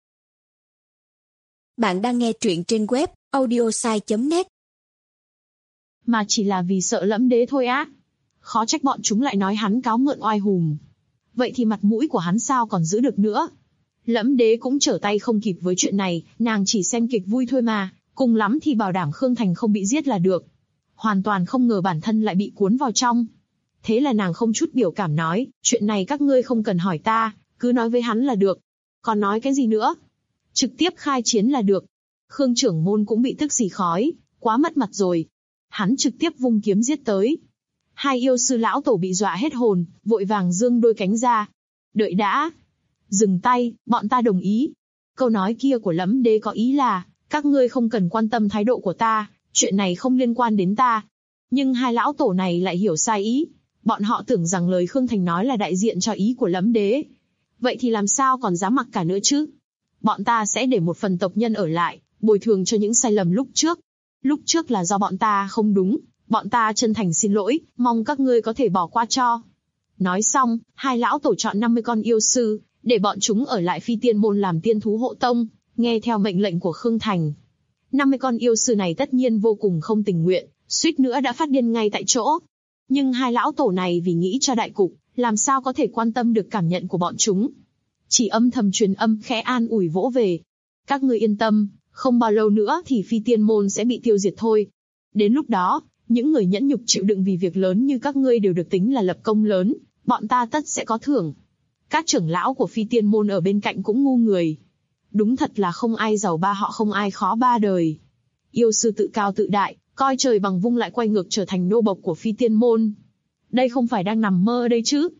Bạn đang nghe truyện trên web audiosai.net, mà chỉ là vì sợ Lẫm Đế thôi á. Khó trách bọn chúng lại nói hắn cáo mượn oai hùng. Vậy thì mặt mũi của hắn sao còn giữ được nữa? Lẫm Đế cũng trở tay không kịp với chuyện này, nàng chỉ xem kịch vui thôi mà, cùng lắm thì bảo đảm Khương Thành không bị giết là được. Hoàn toàn không ngờ bản thân lại bị cuốn vào trong. Thế là nàng không chút biểu cảm nói, chuyện này các ngươi không cần hỏi ta, cứ nói với hắn là được. Còn nói cái gì nữa? Trực tiếp khai chiến là được. Khương trưởng môn cũng bị tức xì khói, quá mất mặt rồi. Hắn trực tiếp vung kiếm giết tới. Hai yêu sư lão tổ bị dọa hết hồn, vội vàng giương đôi cánh ra. Đợi đã. Dừng tay, bọn ta đồng ý. Câu nói kia của Lẫm Đế có ý là, các ngươi không cần quan tâm thái độ của ta, chuyện này không liên quan đến ta. Nhưng hai lão tổ này lại hiểu sai ý. Bọn họ tưởng rằng lời Khương Thành nói là đại diện cho ý của Lẫm Đế. Vậy thì làm sao còn dám mặc cả nữa chứ? Bọn ta sẽ để một phần tộc nhân ở lại, bồi thường cho những sai lầm lúc trước. Lúc trước là do bọn ta không đúng, bọn ta chân thành xin lỗi, mong các ngươi có thể bỏ qua cho. Nói xong, hai lão tổ chọn 50 con yêu sư, để bọn chúng ở lại phi tiên môn làm tiên thú hộ tông, nghe theo mệnh lệnh của Khương Thành. 50 con yêu sư này tất nhiên vô cùng không tình nguyện, suýt nữa đã phát điên ngay tại chỗ. Nhưng hai lão tổ này vì nghĩ cho đại cục, làm sao có thể quan tâm được cảm nhận của bọn chúng. Chỉ âm thầm truyền âm khẽ an ủi vỗ về. Các ngươi yên tâm, không bao lâu nữa thì phi tiên môn sẽ bị tiêu diệt thôi. Đến lúc đó, những người nhẫn nhục chịu đựng vì việc lớn như các ngươi đều được tính là lập công lớn, bọn ta tất sẽ có thưởng. Các trưởng lão của phi tiên môn ở bên cạnh cũng ngu người. Đúng thật là không ai giàu ba họ không ai khó ba đời. Yêu sư tự cao tự đại, coi trời bằng vung lại quay ngược trở thành nô bộc của phi tiên môn. Đây không phải đang nằm mơ đây chứ?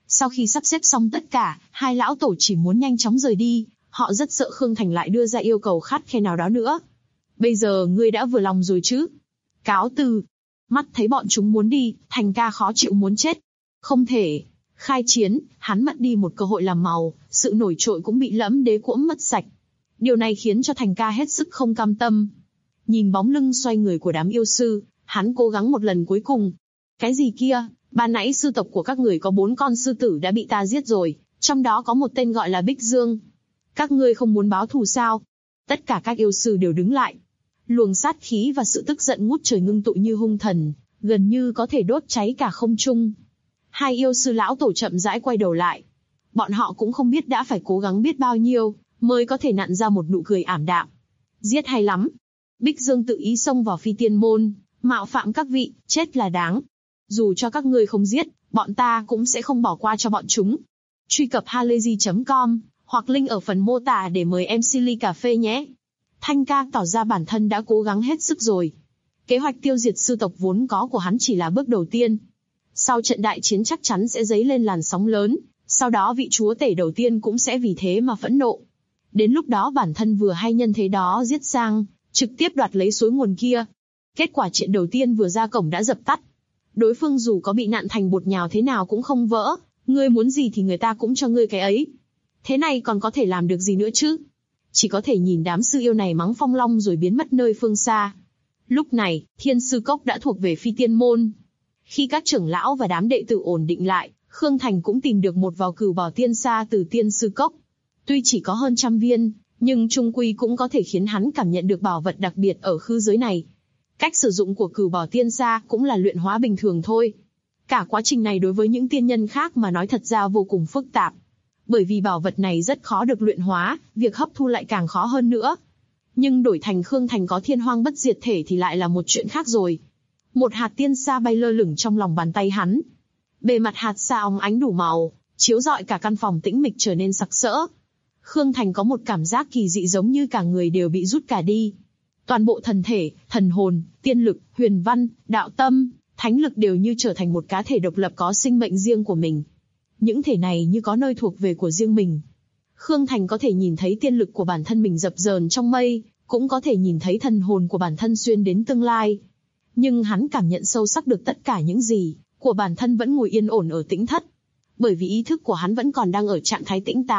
Sau khi sắp xếp xong tất cả, hai lão tổ chỉ muốn nhanh chóng rời đi, họ rất sợ Khương Thành lại đưa ra yêu cầu khắt khe nào đó nữa. Bây giờ ngươi đã vừa lòng rồi chứ? Cáo từ. Mắt thấy bọn chúng muốn đi, Thành ca khó chịu muốn chết. Không thể. Khai chiến, hắn mất đi một cơ hội làm màu, sự nổi trội cũng bị Lẫm Đế cuỗm mất sạch. Điều này khiến cho Thành ca hết sức không cam tâm. Nhìn bóng lưng xoay người của đám yêu sư, hắn cố gắng một lần cuối cùng. Cái gì kia? Ban nãy sư tộc của các người có 4 con sư tử đã bị ta giết rồi, trong đó có một tên gọi là Bích Dương. Các ngươi không muốn báo thù sao? Tất cả các yêu sư đều đứng lại. Luồng sát khí và sự tức giận ngút trời ngưng tụ như hung thần, gần như có thể đốt cháy cả không trung. Hai yêu sư lão tổ chậm rãi quay đầu lại. Bọn họ cũng không biết đã phải cố gắng biết bao nhiêu, mới có thể nặn ra một nụ cười ảm đạm. Giết hay lắm. Bích Dương tự ý xông vào Phi Tiên Môn, mạo phạm các vị, chết là đáng. Dù cho các ngươi không giết, bọn ta cũng sẽ không bỏ qua cho bọn chúng. Truy cập halayzi.com, hoặc link ở phần mô tả để mời MC ly cà phê nhé. Thanh ca tỏ ra bản thân đã cố gắng hết sức rồi. Kế hoạch tiêu diệt sư tộc vốn có của hắn chỉ là bước đầu tiên. Sau trận đại chiến chắc chắn sẽ dấy lên làn sóng lớn, sau đó vị chúa tể đầu tiên cũng sẽ vì thế mà phẫn nộ. Đến lúc đó bản thân vừa hay nhân thế đó giết sang, trực tiếp đoạt lấy suối nguồn kia. Kết quả trận đầu tiên vừa ra cổng đã dập tắt. Đối phương dù có bị nặn thành bột nhào thế nào cũng không vỡ, ngươi muốn gì thì người ta cũng cho ngươi cái ấy. Thế này còn có thể làm được gì nữa chứ? Chỉ có thể nhìn đám sư yêu này mắng Phong Long rồi biến mất nơi phương xa. Lúc này, Thiên Sư Cốc đã thuộc về Phi Tiên Môn. Khi các trưởng lão và đám đệ tử ổn định lại, Khương Thành cũng tìm được một vò cửu bảo tiên sa từ Tiên Sư Cốc. Tuy chỉ có hơn 100 viên, nhưng chung quy cũng có thể khiến hắn cảm nhận được bảo vật đặc biệt ở khư giới này. Cách sử dụng của cửu bảo tiên sa cũng là luyện hóa bình thường thôi. Cả quá trình này đối với những tiên nhân khác mà nói thật ra vô cùng phức tạp. Bởi vì bảo vật này rất khó được luyện hóa, việc hấp thu lại càng khó hơn nữa. Nhưng đổi thành Khương Thành có thiên hoang bất diệt thể thì lại là một chuyện khác rồi. Một hạt tiên sa bay lơ lửng trong lòng bàn tay hắn. Bề mặt hạt sa óng ánh đủ màu, chiếu rọi cả căn phòng tĩnh mịch trở nên sặc sỡ. Khương Thành có một cảm giác kỳ dị giống như cả người đều bị rút cả đi. Toàn bộ thần thể, thần hồn, tiên lực, huyền văn, đạo tâm, thánh lực đều như trở thành một cá thể độc lập có sinh mệnh riêng của mình. Những thể này như có nơi thuộc về của riêng mình. Khương Thành có thể nhìn thấy tiên lực của bản thân mình dập dờn trong mây, cũng có thể nhìn thấy thần hồn của bản thân xuyên đến tương lai. Nhưng hắn cảm nhận sâu sắc được tất cả những gì của bản thân vẫn ngồi yên ổn ở tĩnh thất. Bởi vì ý thức của hắn vẫn còn đang ở trạng thái tỉnh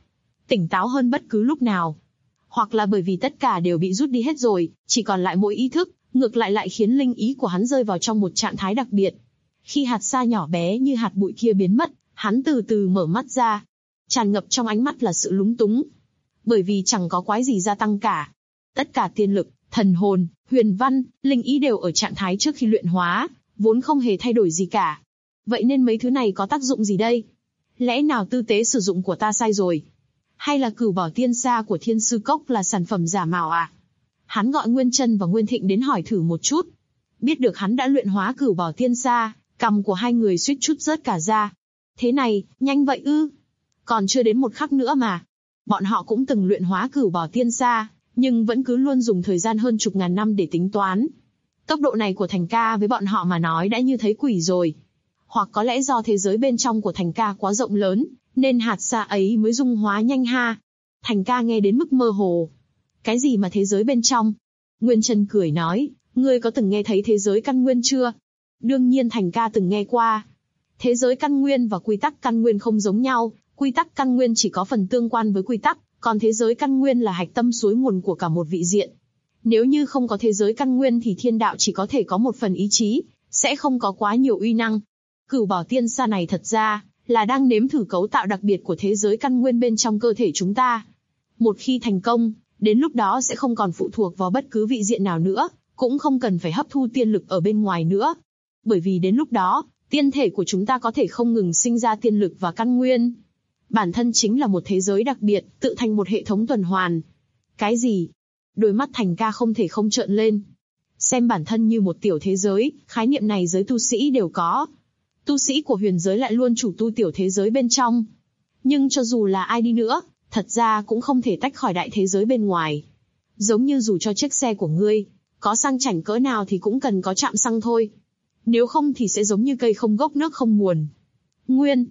táo hơn bất cứ lúc nào. Hoặc là bởi vì tất cả đều bị rút đi hết rồi, chỉ còn lại mỗi ý thức, ngược lại khiến linh ý của hắn rơi vào trong một trạng thái đặc biệt. Khi hạt sa nhỏ bé như hạt bụi kia biến mất, hắn từ từ mở mắt ra. Tràn ngập trong ánh mắt là sự lúng túng. Bởi vì chẳng có quái gì gia tăng cả. Tất cả tiên lực, thần hồn, huyền văn, linh ý đều ở trạng thái trước khi luyện hóa, vốn không hề thay đổi gì cả. Vậy nên mấy thứ này có tác dụng gì đây? Lẽ nào tư tế sử dụng của ta sai rồi? Hay là cửu bảo tiên sa của Thiên Sư Cốc là sản phẩm giả mạo à? Hắn gọi Nguyên Chân và Nguyên Thịnh đến hỏi thử một chút. Biết được hắn đã luyện hóa cửu bảo tiên sa, cằm của hai người suýt chút rớt cả ra. Thế này, nhanh vậy ư? Còn chưa đến một khắc nữa mà. Bọn họ cũng từng luyện hóa cửu bảo tiên sa, nhưng vẫn cứ luôn dùng thời gian hơn chục ngàn năm để tính toán. Tốc độ này của Thành ca với bọn họ mà nói đã như thấy quỷ rồi. Hoặc có lẽ do thế giới bên trong của Thành ca quá rộng lớn, nên hạt sa ấy mới dung hóa nhanh ha. Thành ca nghe đến mức mơ hồ. Cái gì mà thế giới bên trong? Nguyên Chân cười nói, ngươi có từng nghe thấy thế giới căn nguyên chưa? Đương nhiên Thành ca từng nghe qua. Thế giới căn nguyên và quy tắc căn nguyên không giống nhau, quy tắc căn nguyên chỉ có phần tương quan với quy tắc, còn thế giới căn nguyên là hạch tâm suối nguồn của cả một vị diện. Nếu như không có thế giới căn nguyên thì thiên đạo chỉ có thể có một phần ý chí, sẽ không có quá nhiều uy năng. Cửu bảo tiên sa này thật ra là đang nếm thử cấu tạo đặc biệt của thế giới căn nguyên bên trong cơ thể chúng ta. Một khi thành công, đến lúc đó sẽ không còn phụ thuộc vào bất cứ vị diện nào nữa, cũng không cần phải hấp thu tiên lực ở bên ngoài nữa. Bởi vì đến lúc đó, tiên thể của chúng ta có thể không ngừng sinh ra tiên lực và căn nguyên. Bản thân chính là một thế giới đặc biệt, tự thành một hệ thống tuần hoàn. Cái gì? Đôi mắt Thành ca không thể không trợn lên. Xem bản thân như một tiểu thế giới, khái niệm này giới tu sĩ đều có. Tu sĩ của huyền giới lại luôn chủ tu tiểu thế giới bên trong. Nhưng cho dù là ai đi nữa, thật ra cũng không thể tách khỏi đại thế giới bên ngoài. Giống như dù cho chiếc xe của ngươi có sang chảnh cỡ nào thì cũng cần có trạm xăng thôi. Nếu không thì sẽ giống như cây không gốc nước không nguồn. Nguyên,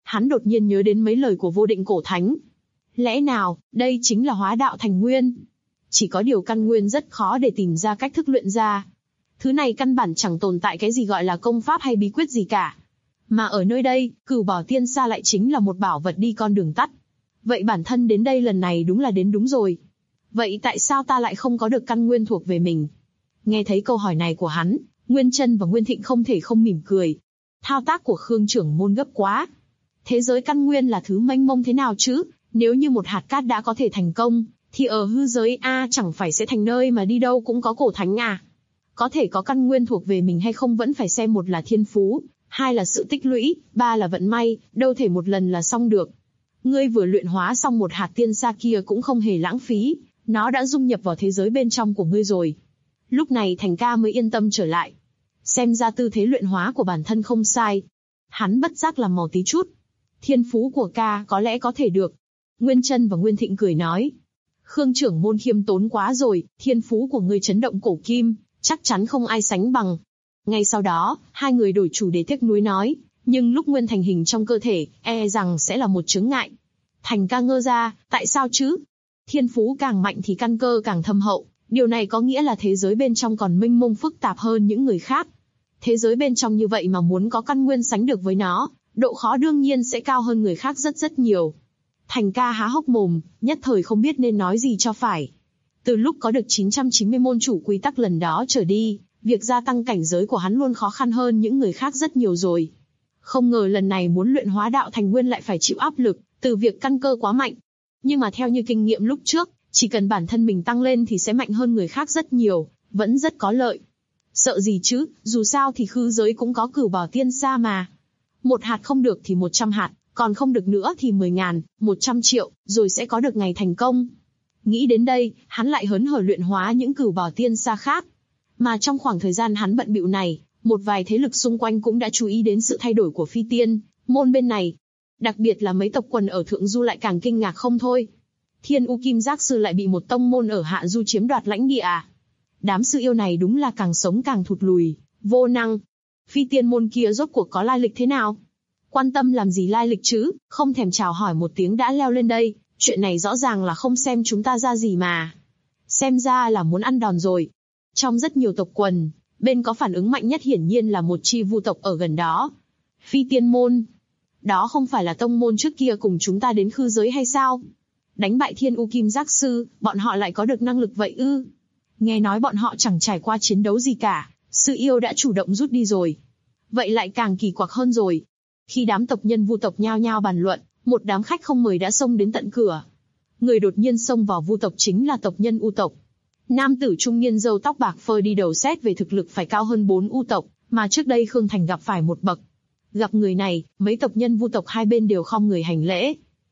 Hắn đột nhiên nhớ đến mấy lời của vô định cổ thánh. Lẽ nào, đây chính là hóa đạo thành nguyên? Chỉ có điều căn nguyên rất khó để tìm ra cách thức luyện ra. Thứ này căn bản chẳng tồn tại cái gì gọi là công pháp hay bí quyết gì cả. Mà ở nơi đây, Cửu Bảo Tiên Sa lại chính là một bảo vật đi con đường tắt. Vậy bản thân đến đây lần này đúng là đến đúng rồi. Vậy tại sao ta lại không có được căn nguyên thuộc về mình? Nghe thấy câu hỏi này của hắn, Nguyên Chân và Nguyên Thịnh không thể không mỉm cười. Thao tác của Khương trưởng môn gấp quá. Thế giới căn nguyên là thứ mênh mông thế nào chứ? Nếu như một hạt cát đã có thể thành công, thì ở hư giới chẳng phải sẽ thành nơi mà đi đâu cũng có cổ thánh à? Có thể có căn nguyên thuộc về mình hay không vẫn phải xem, một là thiên phú, hai là sự tích lũy, ba là vận may, đâu thể một lần là xong được. Ngươi vừa luyện hóa xong một hạt tiên sa kia cũng không hề lãng phí, nó đã dung nhập vào thế giới bên trong của ngươi rồi. Lúc này Thành ca mới yên tâm trở lại. Xem ra tư thế luyện hóa của bản thân không sai. Hắn bất giác làm màu tí chút. Thiên phú của ca có lẽ có thể được. Nguyên Chân và Nguyên Thịnh cười nói. Khương trưởng môn khiêm tốn quá rồi, thiên phú của ngươi chấn động cổ kim, chắc chắn không ai sánh bằng. Ngay sau đó, hai người đổi chủ đề tiếc nuối nói, nhưng lúc nguyên thành hình trong cơ thể, rằng sẽ là một chướng ngại. Thành ca ngơ ra, tại sao chứ? Thiên phú càng mạnh thì căn cơ càng thâm hậu, điều này có nghĩa là thế giới bên trong còn mênh mông phức tạp hơn những người khác. Thế giới bên trong như vậy mà muốn có căn nguyên sánh được với nó, độ khó đương nhiên sẽ cao hơn người khác rất rất nhiều. Thành ca há hốc mồm, nhất thời không biết nên nói gì cho phải. Từ lúc có được 990 môn chủ quy tắc lần đó trở đi, việc gia tăng cảnh giới của hắn luôn khó khăn hơn những người khác rất nhiều rồi. Không ngờ lần này muốn luyện hóa đạo thành nguyên lại phải chịu áp lực, từ việc căn cơ quá mạnh. Nhưng mà theo như kinh nghiệm lúc trước, chỉ cần bản thân mình tăng lên thì sẽ mạnh hơn người khác rất nhiều, vẫn rất có lợi. Sợ gì chứ, dù sao thì khư giới cũng có Cửu Bảo Tiên Sa mà. Một hạt không được thì 100 hạt, còn không được nữa thì 10.000, 100 triệu, rồi sẽ có được ngày thành công. Nghĩ đến đây, hắn lại hớn hở luyện hóa những Cửu Bảo Tiên Sa khác. Mà trong khoảng thời gian hắn bận bịu này, một vài thế lực xung quanh cũng đã chú ý đến sự thay đổi của Phi Tiên môn bên này. Đặc biệt là mấy tộc quần ở Thượng Du lại càng kinh ngạc không thôi. Thiên U Kim Giác Sư lại bị một tông môn ở Hạ Du chiếm đoạt lãnh địa à? Đám sư yêu này đúng là càng sống càng thụt lùi, vô năng. Phi Tiên môn kia rốt cuộc có lai lịch thế nào? Quan tâm làm gì lai lịch chứ, không thèm chào hỏi một tiếng đã leo lên đây, chuyện này rõ ràng là không xem chúng ta ra gì mà. Xem ra là muốn ăn đòn rồi. Trong rất nhiều tộc quần, bên có phản ứng mạnh nhất hiển nhiên là một chi vu tộc ở gần đó. Phi Tiên môn. Đó không phải là tông môn trước kia cùng chúng ta đến khư giới hay sao? Đánh bại Thiên U Kim Giác Sư, bọn họ lại có được năng lực vậy ư? Nghe nói bọn họ chẳng trải qua chiến đấu gì cả, sư yêu đã chủ động rút đi rồi. Vậy lại càng kỳ quặc hơn rồi. Khi đám tộc nhân vu tộc nhao nhao bàn luận, một đám khách không mời đã xông đến tận cửa. Người đột nhiên xông vào vu tộc chính là tộc nhân U tộc. Nam tử trung niên râu tóc bạc phơ đi đầu xét về thực lực phải cao hơn 4 U tộc, mà trước đây Khương Thành gặp phải một bậc. Gặp người này, mấy tộc nhân vu tộc hai bên đều khom người hành lễ.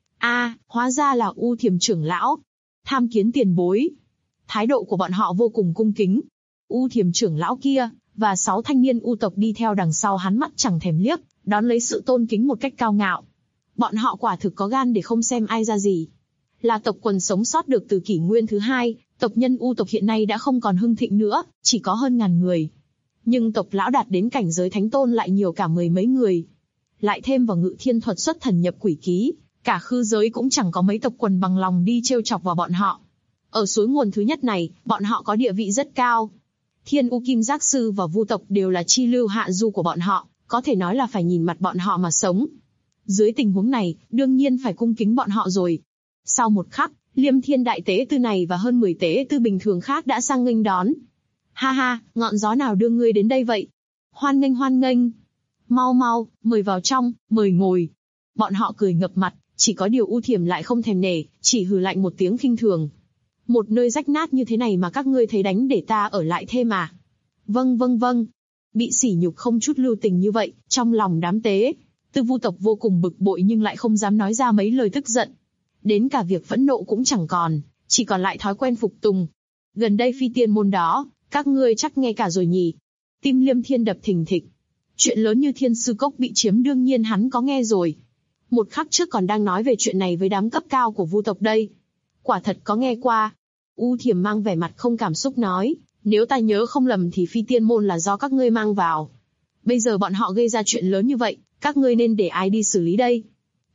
Hóa ra là U Thiềm trưởng lão. Tham kiến tiền bối. Thái độ của bọn họ vô cùng cung kính. U Thiềm trưởng lão kia, và 6 thanh niên U tộc đi theo đằng sau hắn mắt chẳng thèm liếc, đón lấy sự tôn kính một cách cao ngạo. Bọn họ quả thực có gan để không xem ai ra gì. Là tộc quần sống sót được từ kỷ nguyên thứ 2, tộc nhân U tộc hiện nay đã không còn hưng thịnh nữa, chỉ có hơn ngàn người. Nhưng tộc lão đạt đến cảnh giới thánh tôn lại nhiều cả 10 mấy người. Lại thêm vào Ngự Thiên thuật xuất thần nhập quỷ ký, cả khư giới cũng chẳng có mấy tộc quần bằng lòng đi trêu chọc vào bọn họ. Ở suối nguồn thứ nhất này, bọn họ có địa vị rất cao. Thiên U Kim Giác Sư và vu tộc đều là chi lưu hạ du của bọn họ, có thể nói là phải nhìn mặt bọn họ mà sống. Dưới tình huống này, đương nhiên phải cung kính bọn họ rồi. Sau một khắc, Liêm Thiên đại tế tư này và hơn 10 tế tư bình thường khác đã sang nghênh đón. Ha ha, ngọn gió nào đưa ngươi đến đây vậy? Hoan nghênh hoan nghênh. Mau mau, mời vào trong, mời ngồi. Bọn họ cười ngập mặt, chỉ có điều U Thiềm lại không thèm nể, chỉ hừ lạnh một tiếng khinh thường. Một nơi rách nát như thế này mà các ngươi thấy đánh để ta ở lại thêm à? Vâng vâng vâng. Bị sỉ nhục không chút lưu tình như vậy, trong lòng đám tế tư vu tộc vô cùng bực bội nhưng lại không dám nói ra mấy lời tức giận. Đến cả việc phẫn nộ cũng chẳng còn, chỉ còn lại thói quen phục tùng. Gần đây Phi Tiên môn đó, các ngươi chắc nghe cả rồi nhỉ? Tim Liêm Thiên đập thình thịch. Chuyện lớn như Thiên Sư Cốc bị chiếm đương nhiên hắn có nghe rồi. Một khắc trước còn đang nói về chuyện này với đám cấp cao của vu tộc đây. Quả thật có nghe qua. U Thiềm mang vẻ mặt không cảm xúc nói, nếu ta nhớ không lầm thì Phi Tiên môn là do các ngươi mang vào. Bây giờ bọn họ gây ra chuyện lớn như vậy, các ngươi nên để ai đi xử lý đây?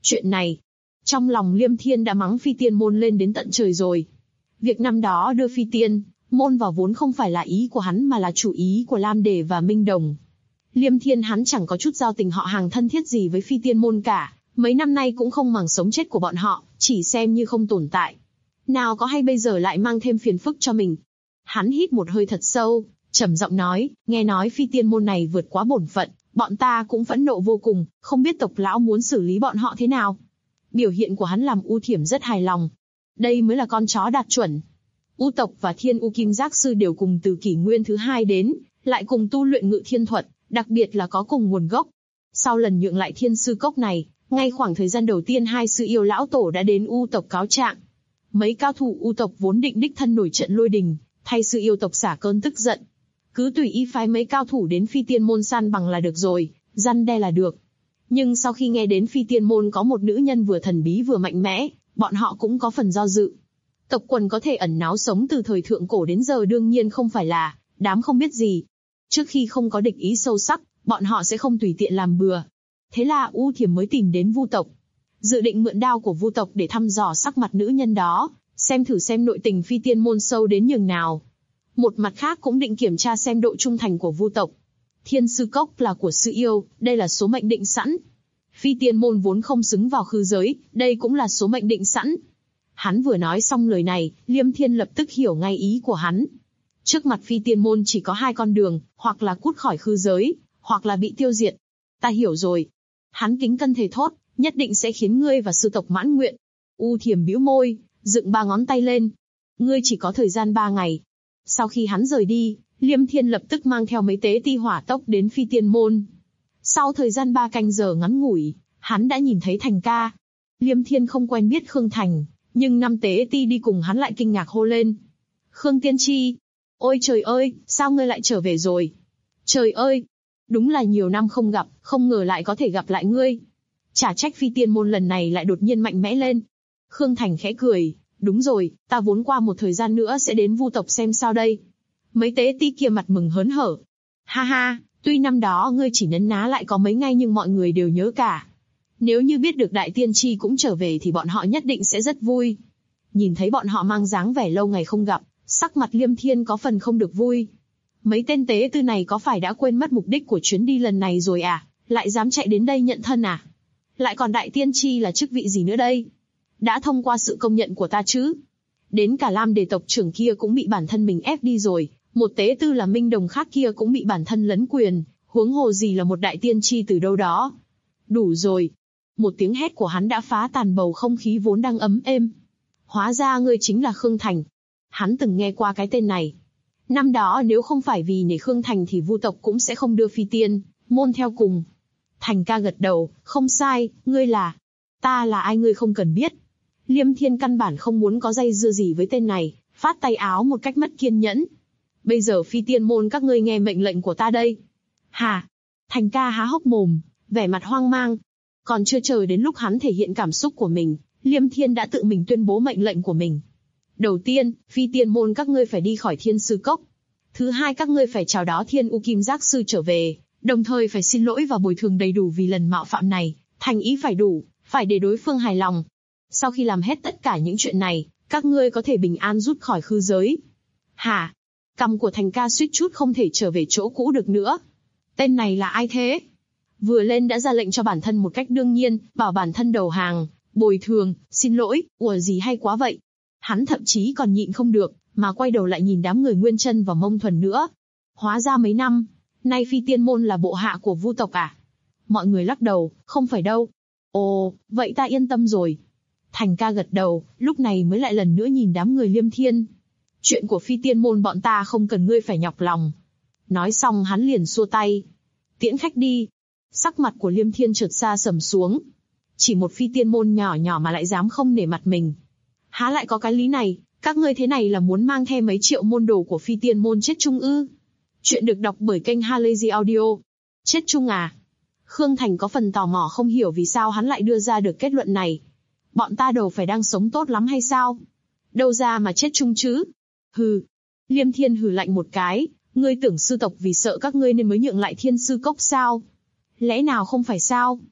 Chuyện này, trong lòng Liêm Thiên đã mắng Phi Tiên Môn lên đến tận trời rồi. Việc năm đó đưa Phi Tiên Môn vào vốn không phải là ý của hắn mà là chủ ý của Lam Đề và Minh Đồng. Liêm Thiên hắn chẳng có chút giao tình họ hàng thân thiết gì với Phi Tiên Môn cả, mấy năm nay cũng không màng sống chết của bọn họ, chỉ xem như không tồn tại. Nào có hay bây giờ lại mang thêm phiền phức cho mình. Hắn hít một hơi thật sâu, trầm giọng nói, nghe nói Phi Tiên Môn này vượt quá bổn phận, bọn ta cũng phẫn nộ vô cùng, không biết tộc lão muốn xử lý bọn họ thế nào. Biểu hiện của hắn làm U Thiểm rất hài lòng. Đây mới là con chó đạt chuẩn. U tộc và Thiên U Kim Giác Sư đều cùng từ kỷ nguyên thứ 2 đến, lại cùng tu luyện Ngự Thiên Thuật, đặc biệt là có cùng nguồn gốc. Sau lần nhượng lại Thiên Sư Cốc này, ngay khoảng thời gian đầu tiên hai sư yêu lão tổ đã đến U tộc cáo trạng. Mấy cao thủ U tộc vốn định đích thân nổi trận lôi đình, thay sư yêu tộc xả cơn tức giận. Cứ tùy ý phái mấy cao thủ đến Phi Tiên Môn san bằng là được rồi, răn đe là được. Nhưng sau khi nghe đến Phi Tiên Môn có một nữ nhân vừa thần bí vừa mạnh mẽ, bọn họ cũng có phần do dự. Tộc quần có thể ẩn náu sống từ thời thượng cổ đến giờ đương nhiên không phải là đám không biết gì. Trước khi không có địch ý sâu sắc, bọn họ sẽ không tùy tiện làm bừa. Thế là U Thiểm mới tìm đến Vu tộc, dự định mượn đao của Vu tộc để thăm dò sắc mặt nữ nhân đó, xem thử xem nội tình Phi Tiên Môn sâu đến nhường nào. Một mặt khác cũng định kiểm tra xem độ trung thành của Vu tộc. Thiên Sư Cốc là của sư yêu, đây là số mệnh định sẵn. Phi Tiên Môn vốn không xứng vào khư giới, đây cũng là số mệnh định sẵn. Hắn vừa nói xong lời này, Liêm Thiên lập tức hiểu ngay ý của hắn. Trước mặt Phi Tiên Môn chỉ có hai con đường, hoặc là cút khỏi khư giới, hoặc là bị tiêu diệt. Ta hiểu rồi. Hắn kính cân thề thốt, nhất định sẽ khiến ngươi và sư tộc mãn nguyện. U Thiểm bĩu môi, dựng 3 ngón tay lên. Ngươi chỉ có thời gian 3 ngày. Sau khi hắn rời đi, Liêm Thiên lập tức mang theo mấy tế ti hỏa tốc đến Phi Tiên Môn. Sau thời gian 3 canh giờ ngắn ngủi, hắn đã nhìn thấy Thành ca. Liêm Thiên không quen biết Khương Thành, nhưng 5 tế ti đi cùng hắn lại kinh ngạc hô lên. Khương Tiên Tri! Ôi trời ơi, sao ngươi lại trở về rồi? Trời ơi! Đúng là nhiều năm không gặp, không ngờ lại có thể gặp lại ngươi. Chả trách Phi Tiên Môn lần này lại đột nhiên mạnh mẽ lên. Khương Thành khẽ cười, đúng rồi, ta vốn qua một thời gian nữa sẽ đến Vu tộc xem sao đây. Mấy tế ti kia mặt mừng hớn hở. Ha ha, tuy năm đó ngươi chỉ nấn ná lại có mấy ngày nhưng mọi người đều nhớ cả. Nếu như biết được Đại Tiên Tri cũng trở về thì bọn họ nhất định sẽ rất vui. Nhìn thấy bọn họ mang dáng vẻ lâu ngày không gặp, sắc mặt Liêm Thiên có phần không được vui. Mấy tên tế tư này có phải đã quên mất mục đích của chuyến đi lần này rồi à? Lại dám chạy đến đây nhận thân à? Lại còn Đại Tiên Tri là chức vị gì nữa đây? Đã thông qua sự công nhận của ta chứ? Đến cả Lam Đề tộc trưởng kia cũng bị bản thân mình ép đi rồi, một tế tư là Minh Đồng khác kia cũng bị bản thân lấn quyền, huống hồ gì là một Đại Tiên Tri từ đâu đó. Đủ rồi. Một tiếng hét của hắn đã phá tàn bầu không khí vốn đang ấm êm. Hóa ra ngươi chính là Khương Thành. Hắn từng nghe qua cái tên này. Năm đó nếu không phải vì nể Khương Thành thì Vu tộc cũng sẽ không đưa Phi Tiên Môn theo cùng. Thành ca gật đầu, không sai, ngươi là... Ta là ai ngươi không cần biết. Liêm Thiên căn bản không muốn có dây dưa gì với tên này, phát tay áo một cách mất kiên nhẫn. Bây giờ Phi Tiên Môn các ngươi nghe mệnh lệnh của ta đây. Hả? Thành ca há hốc mồm, vẻ mặt hoang mang. Còn chưa chờ đến lúc hắn thể hiện cảm xúc của mình, Liêm Thiên đã tự mình tuyên bố mệnh lệnh của mình. Đầu tiên, Phi Tiên Môn các ngươi phải đi khỏi Thiên Sư Cốc. Thứ hai, các ngươi phải chào đón Thiên U Kim Giác Sư trở về, đồng thời phải xin lỗi và bồi thường đầy đủ vì lần mạo phạm này, thành ý phải đủ, phải để đối phương hài lòng. Sau khi làm hết tất cả những chuyện này, các ngươi có thể bình an rút khỏi khư giới. Hả? Cằm của Thành ca suýt chút không thể trở về chỗ cũ được nữa. Tên này là ai thế? Vừa lên đã ra lệnh cho bản thân một cách đương nhiên, bảo bản thân đầu hàng, bồi thường, xin lỗi, ủa gì hay quá vậy. Hắn thậm chí còn nhịn không được, mà quay đầu lại nhìn đám người Nguyên Chân và Mông Thuần nữa. Hóa ra mấy năm nay Phi Tiên Môn là bộ hạ của Vu tộc à? Mọi người lắc đầu, không phải đâu. Ồ, vậy ta yên tâm rồi. Thành ca gật đầu, lúc này mới lại lần nữa nhìn đám người Liêm Thiên. Chuyện của Phi Tiên Môn bọn ta không cần ngươi phải nhọc lòng. Nói xong hắn liền xua tay. Tiễn khách đi. Sắc mặt của Liêm Thiên chợt xa sầm xuống. Chỉ một Phi Tiên Môn nhỏ nhỏ mà lại dám không nể mặt mình. Há lại có cái lý này, các ngươi thế này là muốn mang theo mấy triệu môn đồ của Phi Tiên Môn chết chung ư? Chuyện được đọc bởi kênh Halazy Audio. Chết chung à? Khương Thành có phần tò mò không hiểu vì sao hắn lại đưa ra được kết luận này. Bọn ta đầu phải đang sống tốt lắm hay sao? Đâu ra mà chết chung chứ? Hừ. Liêm Thiên hừ lạnh một cái, ngươi tưởng sư tộc vì sợ các ngươi nên mới nhượng lại Thiên Sư Cốc sao? Lẽ nào không phải sao?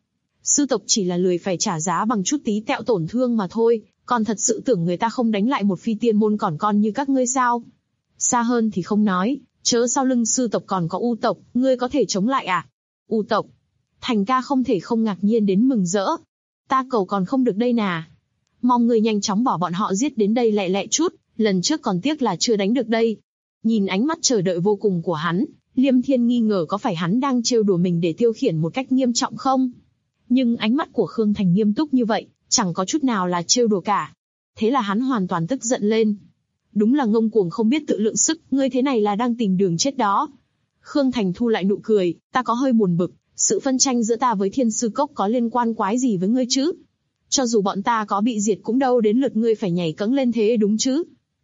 Sư tộc chỉ là lười phải trả giá bằng chút tí tẹo tổn thương mà thôi, còn thật sự tưởng người ta không đánh lại một phi tiên môn còn con như các ngươi sao? Xa hơn thì không nói, chớ sau lưng sư tộc còn có U tộc, ngươi có thể chống lại à? U tộc. Thành ca không thể không ngạc nhiên đến mừng rỡ. Ta cầu còn không được đây nà. Mong ngươi nhanh chóng bỏ bọn họ giết đến đây lẹ lẹ chút, lần trước còn tiếc là chưa đánh được đây. Nhìn ánh mắt chờ đợi vô cùng của hắn, Liêm Thiên nghi ngờ có phải hắn đang trêu đùa mình để tiêu khiển một cách nghiêm trọng không? Nhưng ánh mắt của Khương Thành nghiêm túc như vậy, chẳng có chút nào là trêu đùa cả. Thế là hắn hoàn toàn tức giận lên. Đúng là ngông cuồng không biết tự lượng sức, ngươi thế này là đang tìm đường chết đó. Khương Thành thu lại nụ cười, ta có hơi buồn bực, sự phân tranh giữa ta với Thiên Sư Cốc có liên quan quái gì với ngươi chứ? Cho dù bọn ta có bị diệt cũng đâu đến lượt ngươi phải nhảy cẫng lên thế đúng chứ?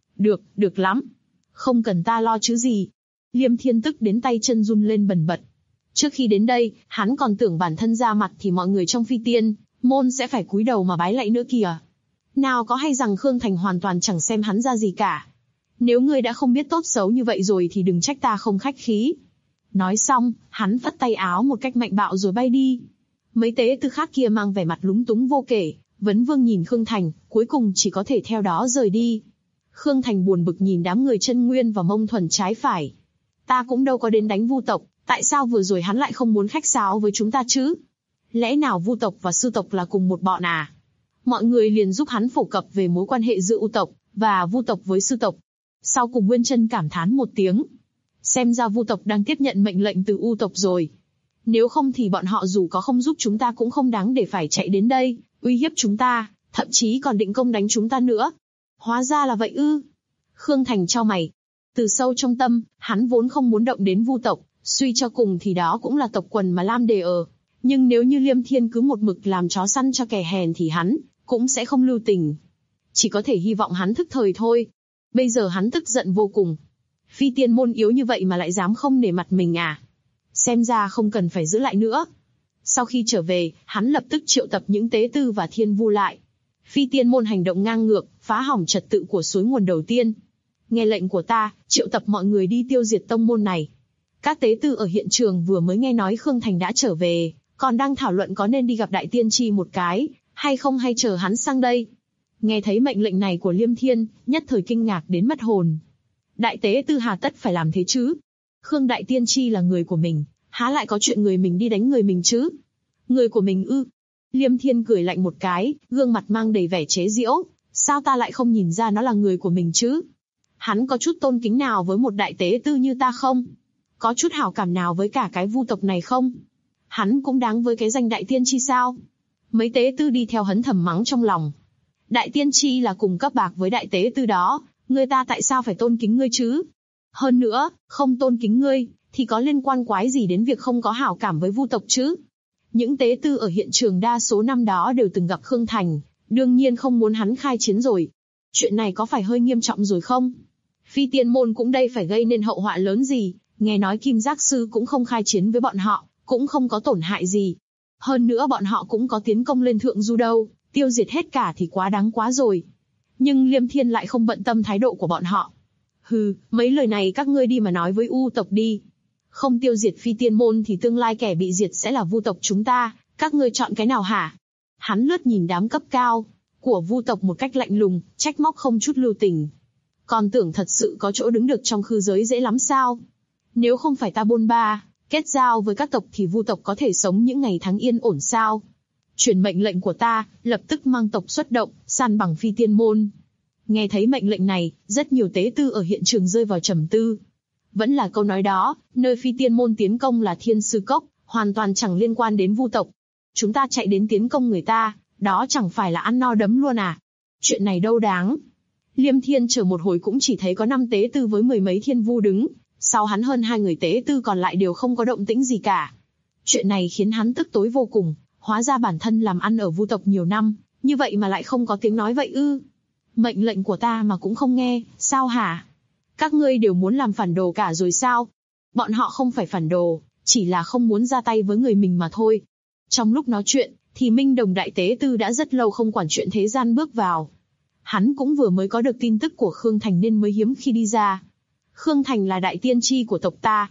Được lắm. Không cần ta lo chứ gì. Liêm Thiên tức đến tay chân run lên bần bật. Trước khi đến đây, hắn còn tưởng bản thân ra mặt thì mọi người trong Phi Tiên môn sẽ phải cúi đầu mà bái lạy nữa kìa. Nào có hay rằng Khương Thành hoàn toàn chẳng xem hắn ra gì cả. Nếu ngươi đã không biết tốt xấu như vậy rồi thì đừng trách ta không khách khí. Nói xong, hắn phất tay áo một cách mạnh bạo rồi bay đi. Mấy tế tư khác kia mang vẻ mặt lúng túng vô kể, vấn vương nhìn Khương Thành, cuối cùng chỉ có thể theo đó rời đi. Khương Thành buồn bực nhìn đám người chân nguyên và mông thuần trái phải. Ta cũng đâu có đến đánh Vu tộc, tại sao vừa rồi hắn lại không muốn khách sáo với chúng ta chứ? Lẽ nào Vu tộc và Sư tộc là cùng một bọn à? Mọi người liền giúp hắn phổ cập về mối quan hệ giữa U tộc và Vu tộc với Sư tộc. Sau cùng Nguyên Chân cảm thán một tiếng. Xem ra Vu tộc đang tiếp nhận mệnh lệnh từ U tộc rồi. Nếu không thì bọn họ dù có không giúp chúng ta cũng không đáng để phải chạy đến đây, uy hiếp chúng ta, thậm chí còn định công đánh chúng ta nữa. Hóa ra là vậy ư? Khương Thành chau mày. Từ sâu trong tâm, hắn vốn không muốn động đến Vu tộc, suy cho cùng thì đó cũng là tộc quần mà Lam Đề ở. Nhưng nếu như Liêm Thiên cứ một mực làm chó săn cho kẻ hèn thì hắn cũng sẽ không lưu tình. Chỉ có thể hy vọng hắn thức thời thôi. Bây giờ hắn tức giận vô cùng. Phi Tiên môn yếu như vậy mà lại dám không nể mặt mình à? Xem ra không cần phải giữ lại nữa. Sau khi trở về, hắn lập tức triệu tập những tế tư và thiên vu lại. Phi Tiên môn hành động ngang ngược, phá hỏng trật tự của suối nguồn đầu tiên. Nghe lệnh của ta, triệu tập mọi người đi tiêu diệt tông môn này. Các tế tư ở hiện trường vừa mới nghe nói Khương Thành đã trở về, còn đang thảo luận có nên đi gặp Đại Tiên Tri một cái, hay không hay chờ hắn sang đây. Nghe thấy mệnh lệnh này của Liêm Thiên, nhất thời kinh ngạc đến mất hồn. Đại tế tư hà tất phải làm thế chứ? Khương Đại Tiên Tri là người của mình, há lại có chuyện người mình đi đánh người mình chứ? Người của mình ư? Liêm Thiên cười lạnh một cái, gương mặt mang đầy vẻ chế giễu. Sao ta lại không nhìn ra nó là người của mình chứ? Hắn có chút tôn kính nào với một đại tế tư như ta không? Có chút hảo cảm nào với cả cái Vu tộc này không? Hắn cũng đáng với cái danh Đại Tiên Tri sao? Mấy tế tư đi theo hấn thầm mắng trong lòng. Đại Tiên Tri là cùng cấp bạc với đại tế tư đó, người ta tại sao phải tôn kính ngươi chứ? Hơn nữa, không tôn kính ngươi, thì có liên quan quái gì đến việc không có hảo cảm với Vu tộc chứ? Những tế tư ở hiện trường đa số năm đó đều từng gặp Khương Thành, đương nhiên không muốn hắn khai chiến rồi. Chuyện này có phải hơi nghiêm trọng rồi không? Phi Tiên môn cũng đây phải gây nên hậu họa lớn gì, nghe nói Kim Giác Sư cũng không khai chiến với bọn họ, cũng không có tổn hại gì. Hơn nữa bọn họ cũng có tiến công lên Thượng Du đâu, tiêu diệt hết cả thì quá đáng quá rồi. Nhưng Liêm Thiên lại không bận tâm thái độ của bọn họ. Hừ, mấy lời này các ngươi đi mà nói với U tộc đi. Không tiêu diệt Phi Tiên môn thì tương lai kẻ bị diệt sẽ là Vu tộc chúng ta, các ngươi chọn cái nào hả? Hắn lướt nhìn đám cấp cao của Vu tộc một cách lạnh lùng, trách móc không chút lưu tình. Còn tưởng thật sự có chỗ đứng được trong khư giới dễ lắm sao? Nếu không phải ta bôn ba, kết giao với các tộc thì Vu tộc có thể sống những ngày tháng yên ổn sao? Truyền mệnh lệnh của ta, lập tức mang tộc xuất động, san bằng Phi Tiên môn. Nghe thấy mệnh lệnh này, rất nhiều tế tư ở hiện trường rơi vào trầm tư. Vẫn là câu nói đó, nơi Phi Tiên môn tiến công là Thiên Sư Cốc, hoàn toàn chẳng liên quan đến Vu tộc. Chúng ta chạy đến tiến công người ta, đó chẳng phải là ăn no đấm luôn à? Chuyện này đâu đáng. Liêm Thiên chờ một hồi cũng chỉ thấy có 5 tế tư với 10 mấy thiên vu đứng, sau hắn hơn 2 người tế tư còn lại đều không có động tĩnh gì cả. Chuyện này khiến hắn tức tối vô cùng, hóa ra bản thân làm ăn ở Vu tộc nhiều năm, như vậy mà lại không có tiếng nói vậy ư? Mệnh lệnh của ta mà cũng không nghe, sao hả? Các ngươi đều muốn làm phản đồ cả rồi sao? Bọn họ không phải phản đồ, chỉ là không muốn ra tay với người mình mà thôi. Trong lúc nói chuyện, thì Minh Đồng Đại Tế Tư đã rất lâu không quản chuyện thế gian bước vào. Hắn cũng vừa mới có được tin tức của Khương Thành nên mới hiếm khi đi ra. Khương Thành là đại tiên tri của tộc ta.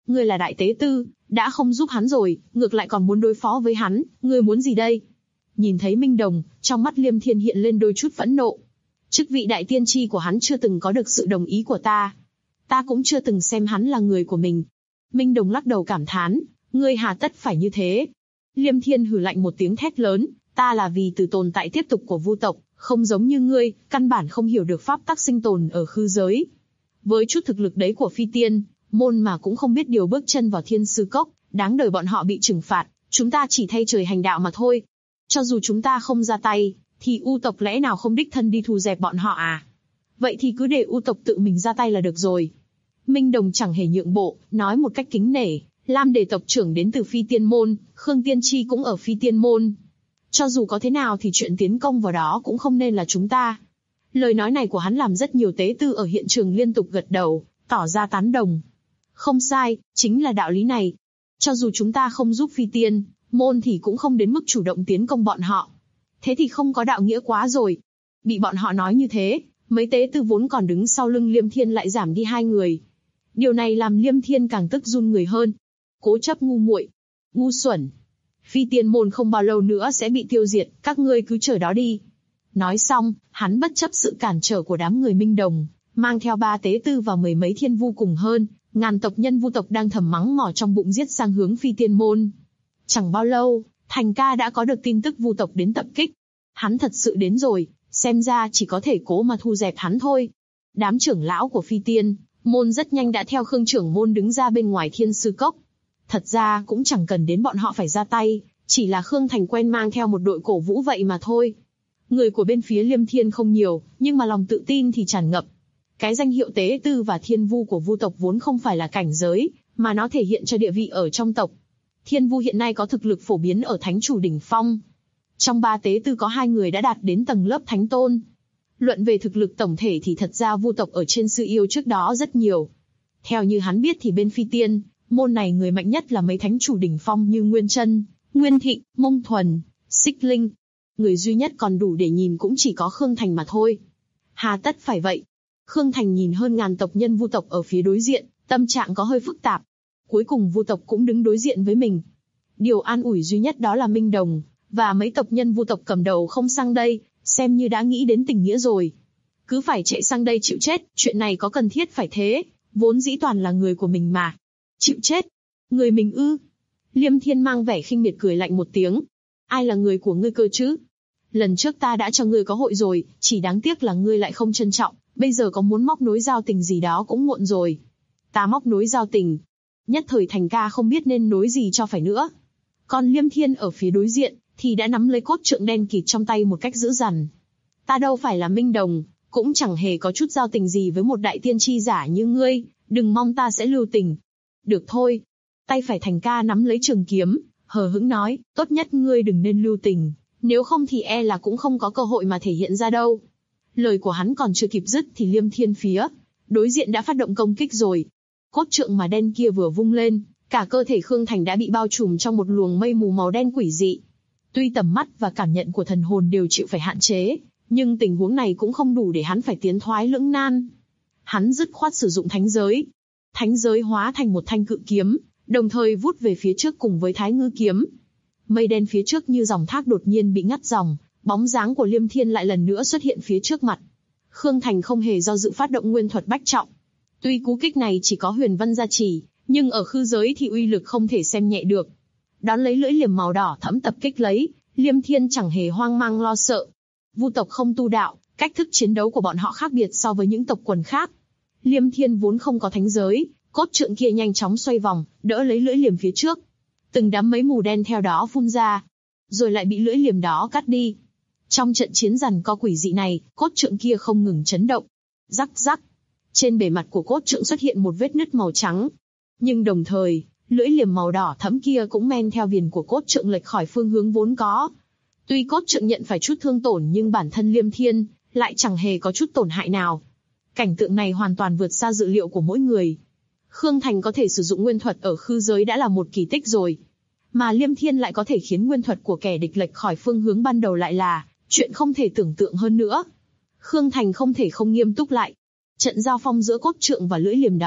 Ngươi là đại tế tư, đã không giúp hắn rồi, ngược lại còn muốn đối phó với hắn, ngươi muốn gì đây? Nhìn thấy Minh Đồng, trong mắt Liêm Thiên hiện lên đôi chút phẫn nộ. Chức vị đại tiên tri của hắn chưa từng có được sự đồng ý của ta. Ta cũng chưa từng xem hắn là người của mình. Minh Đồng lắc đầu cảm thán, ngươi hà tất phải như thế? Liêm Thiên hừ lạnh một tiếng thét lớn, ta là vì từ tồn tại tiếp tục của vu tộc, không giống như ngươi, căn bản không hiểu được pháp tắc sinh tồn ở khư giới. Với chút thực lực đấy của phi tiên, môn mà cũng không biết điều bước chân vào thiên sư cốc, đáng đời bọn họ bị trừng phạt, chúng ta chỉ thay trời hành đạo mà thôi. Cho dù chúng ta không ra tay, thì U tộc lẽ nào không đích thân đi thu dẹp bọn họ à? Vậy thì cứ để U tộc tự mình ra tay là được rồi. Minh Đồng chẳng hề nhượng bộ, nói một cách kính nể, Lam Đề tộc trưởng đến từ phi tiên môn, Khương Tiên Tri cũng ở phi tiên môn. Cho dù có thế nào thì chuyện tiến công vào đó cũng không nên là chúng ta. Lời nói này của hắn làm rất nhiều tế tư ở hiện trường liên tục gật đầu, tỏ ra tán đồng. Không sai, chính là đạo lý này. Cho dù chúng ta không giúp phi tiên môn thì cũng không đến mức chủ động tiến công bọn họ. Thế thì không có đạo nghĩa quá rồi. Bị bọn họ nói như thế, mấy tế tư vốn còn đứng sau lưng Liêm Thiên lại giảm đi 2 người. Điều này làm Liêm Thiên càng tức run người hơn. Cố chấp ngu muội, ngu xuẩn. Phi tiên môn không bao lâu nữa sẽ bị tiêu diệt, các ngươi cứ chờ đó đi. Nói xong, hắn bất chấp sự cản trở của đám người Minh Đồng, mang theo 3 tế tư và 10 mấy thiên vu cùng hơn, ngàn tộc nhân vu tộc đang thầm mắng mỏ trong bụng giết sang hướng phi tiên môn. Chẳng bao lâu, Thành Ca đã có được tin tức vu tộc đến tập kích. Hắn thật sự đến rồi, xem ra chỉ có thể cố mà thu dẹp hắn thôi. Đám trưởng lão của phi tiên môn rất nhanh đã theo Khương trưởng môn đứng ra bên ngoài thiên sư cốc. Thật ra cũng chẳng cần đến bọn họ phải ra tay, chỉ là Khương Thành quen mang theo một đội cổ vũ vậy mà thôi. Người của bên phía Liêm Thiên không nhiều, nhưng mà lòng tự tin thì tràn ngập. Cái danh hiệu tế tư và thiên vu của vu tộc vốn không phải là cảnh giới, mà nó thể hiện cho địa vị ở trong tộc. Thiên vu hiện nay có thực lực phổ biến ở thánh chủ đỉnh phong. Trong 3 tế tư có 2 người đã đạt đến tầng lớp thánh tôn. Luận về thực lực tổng thể thì thật ra vu tộc ở trên sư yêu trước đó rất nhiều. Theo như hắn biết thì bên phi tiên môn này người mạnh nhất là mấy thánh chủ đỉnh phong như Nguyên Chân, Nguyên Thịnh, Mông Thuần, Xích Linh. Người duy nhất còn đủ để nhìn cũng chỉ có Khương Thành mà thôi. Hà tất phải vậy? Khương Thành nhìn hơn ngàn tộc nhân vu tộc ở phía đối diện, tâm trạng có hơi phức tạp. Cuối cùng vu tộc cũng đứng đối diện với mình. Điều an ủi duy nhất đó là Minh Đồng và mấy tộc nhân vu tộc cầm đầu không sang đây, xem như đã nghĩ đến tình nghĩa rồi. Cứ phải chạy sang đây chịu chết, chuyện này có cần thiết phải thế, vốn dĩ toàn là người của mình mà. Chịu chết? Người mình ư? Liêm Thiên mang vẻ khinh miệt cười lạnh một tiếng. Ai là người của ngươi cơ chứ? Lần trước ta đã cho ngươi có hội rồi, chỉ đáng tiếc là ngươi lại không trân trọng, bây giờ có muốn móc nối giao tình gì đó cũng muộn rồi. Ta móc nối giao tình? Nhất thời Thành Ca không biết nên nối gì cho phải nữa. Còn Liêm Thiên ở phía đối diện, thì đã nắm lấy cốt trượng đen kịt trong tay một cách dữ dằn. Ta đâu phải là Minh Đồng, cũng chẳng hề có chút giao tình gì với một đại tiên tri giả như ngươi, đừng mong ta sẽ lưu tình. Được thôi. Tay phải Thành Ca nắm lấy trường kiếm, hờ hững nói, tốt nhất ngươi đừng nên lưu tình, nếu không thì e là cũng không có cơ hội mà thể hiện ra đâu. Lời của hắn còn chưa kịp dứt thì Liêm Thiên phía đối diện đã phát động công kích rồi. Cốt trượng mà đen kia vừa vung lên, cả cơ thể Khương Thành đã bị bao trùm trong một luồng mây mù màu đen quỷ dị. Tuy tầm mắt và cảm nhận của thần hồn đều chịu phải hạn chế, nhưng tình huống này cũng không đủ để hắn phải tiến thoái lưỡng nan. Hắn dứt khoát sử dụng thánh giới. Thánh giới hóa thành một thanh cự kiếm, đồng thời vút về phía trước cùng với Thái Ngư kiếm. Mây đen phía trước như dòng thác đột nhiên bị ngắt dòng, bóng dáng của Liêm Thiên lại lần nữa xuất hiện phía trước mặt. Khương Thành không hề do dự phát động nguyên thuật bách trọng. Tuy cú kích này chỉ có huyền văn gia trì, nhưng ở khư giới thì uy lực không thể xem nhẹ được. Đón lấy lưỡi liềm màu đỏ thẫm tập kích lấy, Liêm Thiên chẳng hề hoang mang lo sợ. Vu tộc không tu đạo, cách thức chiến đấu của bọn họ khác biệt so với những tộc quần khác. Liêm Thiên vốn không có thánh giới, cốt trượng kia nhanh chóng xoay vòng, đỡ lấy lưỡi liềm phía trước. Từng đám mấy mù đen theo đó phun ra, rồi lại bị lưỡi liềm đó cắt đi. Trong trận chiến giằng co quỷ dị này, cốt trượng kia không ngừng chấn động. Rắc rắc. Trên bề mặt của cốt trượng xuất hiện một vết nứt màu trắng. Nhưng đồng thời, lưỡi liềm màu đỏ thẫm kia cũng men theo viền của cốt trượng lệch khỏi phương hướng vốn có. Tuy cốt trượng nhận phải chút thương tổn nhưng bản thân Liêm Thiên lại chẳng hề có chút tổn hại nào. Cảnh tượng này hoàn toàn vượt xa dự liệu của mỗi người. Khương Thành có thể sử dụng nguyên thuật ở khư giới đã là một kỳ tích rồi. Mà Liêm Thiên lại có thể khiến nguyên thuật của kẻ địch lệch khỏi phương hướng ban đầu lại là chuyện không thể tưởng tượng hơn nữa. Khương Thành không thể không nghiêm túc lại. Trận giao phong giữa cốt trượng và lưỡi liềm đó,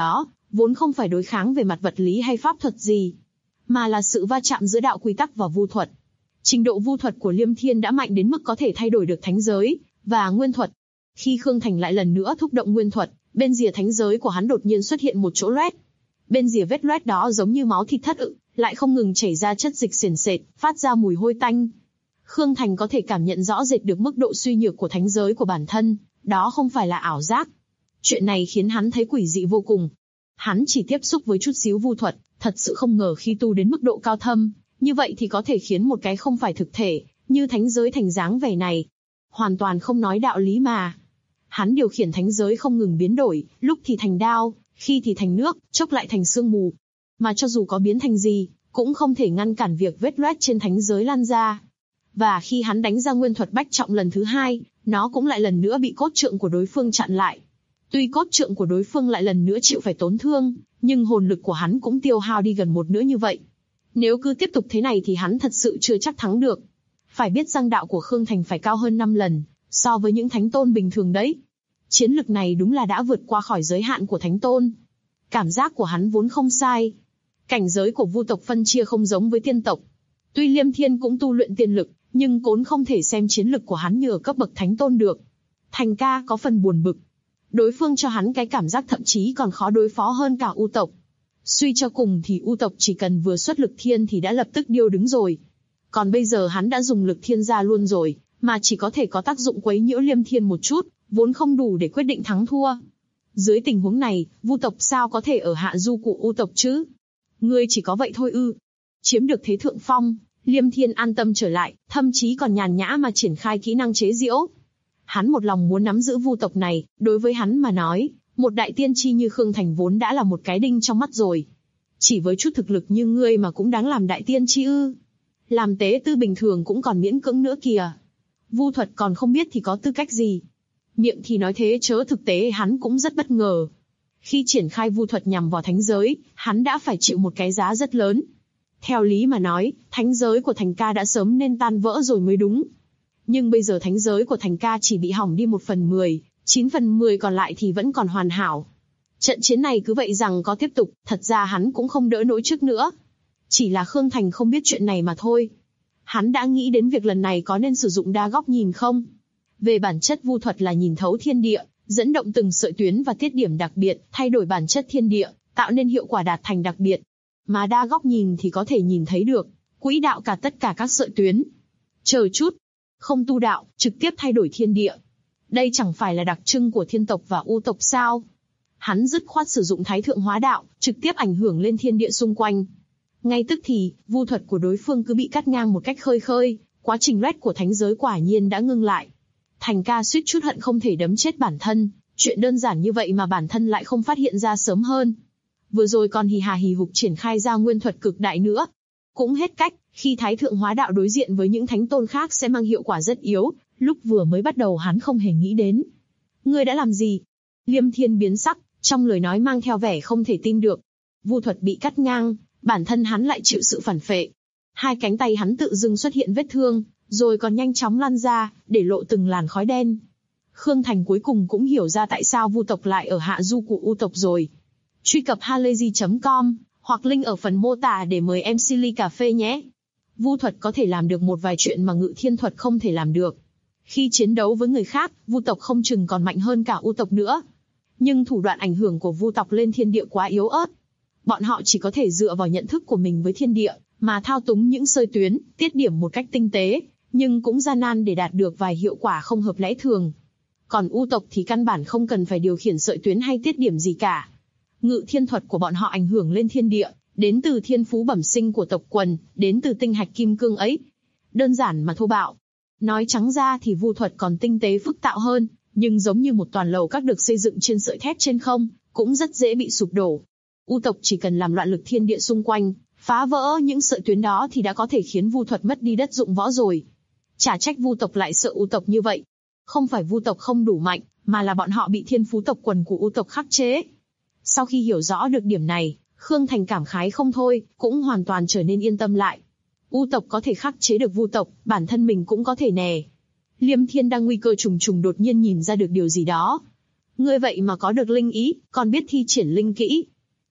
vốn không phải đối kháng về mặt vật lý hay pháp thuật gì, mà là sự va chạm giữa đạo quy tắc và vu thuật. Trình độ vu thuật của Liêm Thiên đã mạnh đến mức có thể thay đổi được thánh giới và nguyên thuật. Khi Khương Thành lại lần nữa thúc động nguyên thuật, bên rìa thánh giới của hắn đột nhiên xuất hiện một chỗ loét. Bên rìa vết loét đó giống như máu thịt thất ự, lại không ngừng chảy ra chất dịch sền sệt, phát ra mùi hôi tanh. Khương Thành có thể cảm nhận rõ rệt được mức độ suy nhược của thánh giới của bản thân, đó không phải là ảo giác. Chuyện này khiến hắn thấy quỷ dị vô cùng. Hắn chỉ tiếp xúc với chút xíu vu thuật, thật sự không ngờ khi tu đến mức độ cao thâm, như vậy thì có thể khiến một cái không phải thực thể, như thánh giới thành dáng vẻ này. Hoàn toàn không nói đạo lý mà. Hắn điều khiển thánh giới không ngừng biến đổi, lúc thì thành đao, khi thì thành nước, chốc lại thành sương mù. Mà cho dù có biến thành gì, cũng không thể ngăn cản việc vết loét trên thánh giới lan ra. Và khi hắn đánh ra nguyên thuật bách trọng lần thứ hai, nó cũng lại lần nữa bị cốt trượng của đối phương chặn lại. Tuy cốt trượng của đối phương lại lần nữa chịu phải tổn thương, nhưng hồn lực của hắn cũng tiêu hao đi gần một nửa như vậy. Nếu cứ tiếp tục thế này thì hắn thật sự chưa chắc thắng được. Phải biết rằng đạo của Khương Thành phải cao hơn 5 lần, so với những thánh tôn bình thường đấy. Chiến lực này đúng là đã vượt qua khỏi giới hạn của thánh tôn. Cảm giác của hắn vốn không sai. Cảnh giới của vu tộc phân chia không giống với tiên tộc. Tuy Liêm Thiên cũng tu luyện tiên lực, nhưng Cốn không thể xem chiến lực của hắn như ở cấp bậc thánh tôn được. Thành ca có phần buồn bực. Đối phương cho hắn cái cảm giác thậm chí còn khó đối phó hơn cả U tộc. Suy cho cùng thì U tộc chỉ cần vừa xuất lực thiên thì đã lập tức điêu đứng rồi. Còn bây giờ hắn đã dùng lực thiên ra luôn rồi, mà chỉ có thể có tác dụng quấy nhiễu Liêm Thiên một chút, vốn không đủ để quyết định thắng thua. Dưới tình huống này, vu tộc sao có thể ở hạ du của U tộc chứ? Ngươi chỉ có vậy thôi ư? Chiếm được thế thượng phong, Liêm Thiên an tâm trở lại, thậm chí còn nhàn nhã mà triển khai kỹ năng chế giễu. Hắn một lòng muốn nắm giữ vu tộc này, đối với hắn mà nói, một đại tiên tri như Khương Thành vốn đã là một cái đinh trong mắt rồi. Chỉ với chút thực lực như ngươi mà cũng đáng làm đại tiên tri ư? Làm tế tư bình thường cũng còn miễn cưỡng nữa kìa. Vu thuật còn không biết thì có tư cách gì? Miệng thì nói thế chớ thực tế hắn cũng rất bất ngờ. Khi triển khai vu thuật nhằm vào thánh giới, hắn đã phải chịu một cái giá rất lớn. Theo lý mà nói, thánh giới của Thành ca đã sớm nên tan vỡ rồi mới đúng. Nhưng bây giờ thánh giới của Thành ca chỉ bị hỏng đi 1/10, 9/10 còn lại thì vẫn còn hoàn hảo. Trận chiến này cứ vậy rằng có tiếp tục, thật ra hắn cũng không đỡ nổi trước nữa. Chỉ là Khương Thành không biết chuyện này mà thôi. Hắn đã nghĩ đến việc lần này có nên sử dụng đa góc nhìn không? Về bản chất vu thuật là nhìn thấu thiên địa, dẫn động từng sợi tuyến và tiết điểm đặc biệt, thay đổi bản chất thiên địa, tạo nên hiệu quả đạt thành đặc biệt. Mà đa góc nhìn thì có thể nhìn thấy được quỹ đạo cả tất cả các sợi tuyến. Chờ chút, không tu đạo, trực tiếp thay đổi thiên địa. Đây chẳng phải là đặc trưng của thiên tộc và U tộc sao? Hắn dứt khoát sử dụng thái thượng hóa đạo, trực tiếp ảnh hưởng lên thiên địa xung quanh. Ngay tức thì, vu thuật của đối phương cứ bị cắt ngang một cách khơi khơi, quá trình loét của thánh giới quả nhiên đã ngưng lại. Thành ca suýt chút hận không thể đấm chết bản thân, chuyện đơn giản như vậy mà bản thân lại không phát hiện ra sớm hơn. Vừa rồi còn hì hà hì hục triển khai ra nguyên thuật cực đại nữa. Cũng hết cách, khi thái thượng hóa đạo đối diện với những thánh tôn khác sẽ mang hiệu quả rất yếu, lúc vừa mới bắt đầu hắn không hề nghĩ đến. Ngươi đã làm gì? Liêm Thiên biến sắc, trong lời nói mang theo vẻ không thể tin được. Vu thuật bị cắt ngang, bản thân hắn lại chịu sự phản phệ. Hai cánh tay hắn tự dưng xuất hiện vết thương, rồi còn nhanh chóng lan ra, để lộ từng làn khói đen. Khương Thành cuối cùng cũng hiểu ra tại sao vu tộc lại ở hạ du của U tộc rồi. Truy cập halayzi.com, hoặc link ở phần mô tả để mời MC ly cà phê nhé. Vu thuật có thể làm được một vài chuyện mà ngự thiên thuật không thể làm được. Khi chiến đấu với người khác, vu tộc không chừng còn mạnh hơn cả U tộc nữa. Nhưng thủ đoạn ảnh hưởng của vu tộc lên thiên địa quá yếu ớt. Bọn họ chỉ có thể dựa vào nhận thức của mình với thiên địa, mà thao túng những sợi tuyến, tiết điểm một cách tinh tế, nhưng cũng gian nan để đạt được vài hiệu quả không hợp lẽ thường. Còn U tộc thì căn bản không cần phải điều khiển sợi tuyến hay tiết điểm gì cả. Ngự thiên thuật của bọn họ ảnh hưởng lên thiên địa, đến từ thiên phú bẩm sinh của tộc quần, đến từ tinh hạch kim cương ấy. Đơn giản mà thô bạo. Nói trắng ra thì vu thuật còn tinh tế phức tạp hơn, nhưng giống như một toàn lầu các được xây dựng trên sợi thép trên không, cũng rất dễ bị sụp đổ. U tộc chỉ cần làm loạn lực thiên địa xung quanh, phá vỡ những sợi tuyến đó thì đã có thể khiến vu thuật mất đi đất dụng võ rồi. Chả trách vu tộc lại sợ U tộc như vậy. Không phải vu tộc không đủ mạnh, mà là bọn họ bị thiên phú tộc quần của U tộc khắc chế. Sau khi hiểu rõ được điểm này, Khương Thành cảm khái không thôi, cũng hoàn toàn trở nên yên tâm lại. U tộc có thể khắc chế được vu tộc, bản thân mình cũng có thể nè. Liêm Thiên đang nguy cơ trùng trùng đột nhiên nhìn ra được điều gì đó. Ngươi vậy mà có được linh ý, còn biết thi triển linh kỹ.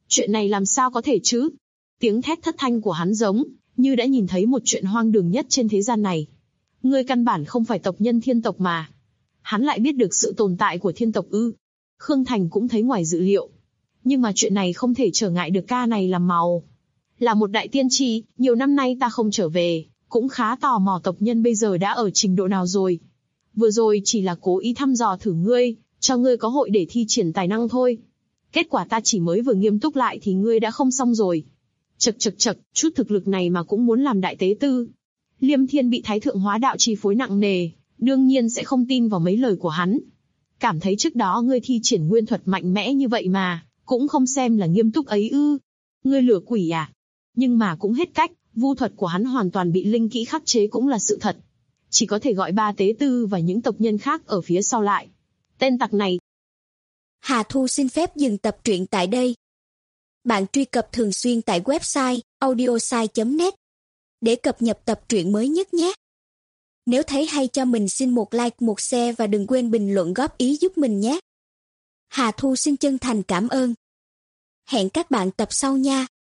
Chuyện này làm sao có thể chứ? Tiếng thét thất thanh của hắn giống như đã nhìn thấy một chuyện hoang đường nhất trên thế gian này. Ngươi căn bản không phải tộc nhân thiên tộc mà. Hắn lại biết được sự tồn tại của thiên tộc ư? Khương Thành cũng thấy ngoài dự liệu. Nhưng mà chuyện này không thể trở ngại được ca này làm màu. Là một đại tiên tri, nhiều năm nay ta không trở về, cũng khá tò mò tộc nhân bây giờ đã ở trình độ nào rồi. Vừa rồi chỉ là cố ý thăm dò thử ngươi, cho ngươi có hội để thi triển tài năng thôi. Kết quả ta chỉ mới vừa nghiêm túc lại thì ngươi đã không xong rồi. Chậc, chút thực lực này mà cũng muốn làm đại tế tư. Liêm Thiên bị Thái Thượng Hóa Đạo chi phối nặng nề, đương nhiên sẽ không tin vào mấy lời của hắn. Cảm thấy trước đó ngươi thi triển nguyên thuật mạnh mẽ như vậy mà, cũng không xem là nghiêm túc ấy ư. Ngươi lừa quỷ à? Nhưng mà cũng hết cách, vu thuật của hắn hoàn toàn bị linh kỹ khắc chế cũng là sự thật. Chỉ có thể gọi ba tế tư và những tộc nhân khác ở phía sau lại. Tên tặc này. Hà Thu xin phép dừng tập truyện tại đây. Bạn truy cập thường xuyên tại website audiosai.net để cập nhật tập truyện mới nhất nhé. Nếu thấy hay cho mình xin một like, một share và đừng quên bình luận góp ý giúp mình nhé. Hà Thu xin chân thành cảm ơn. Hẹn các bạn tập sau nha.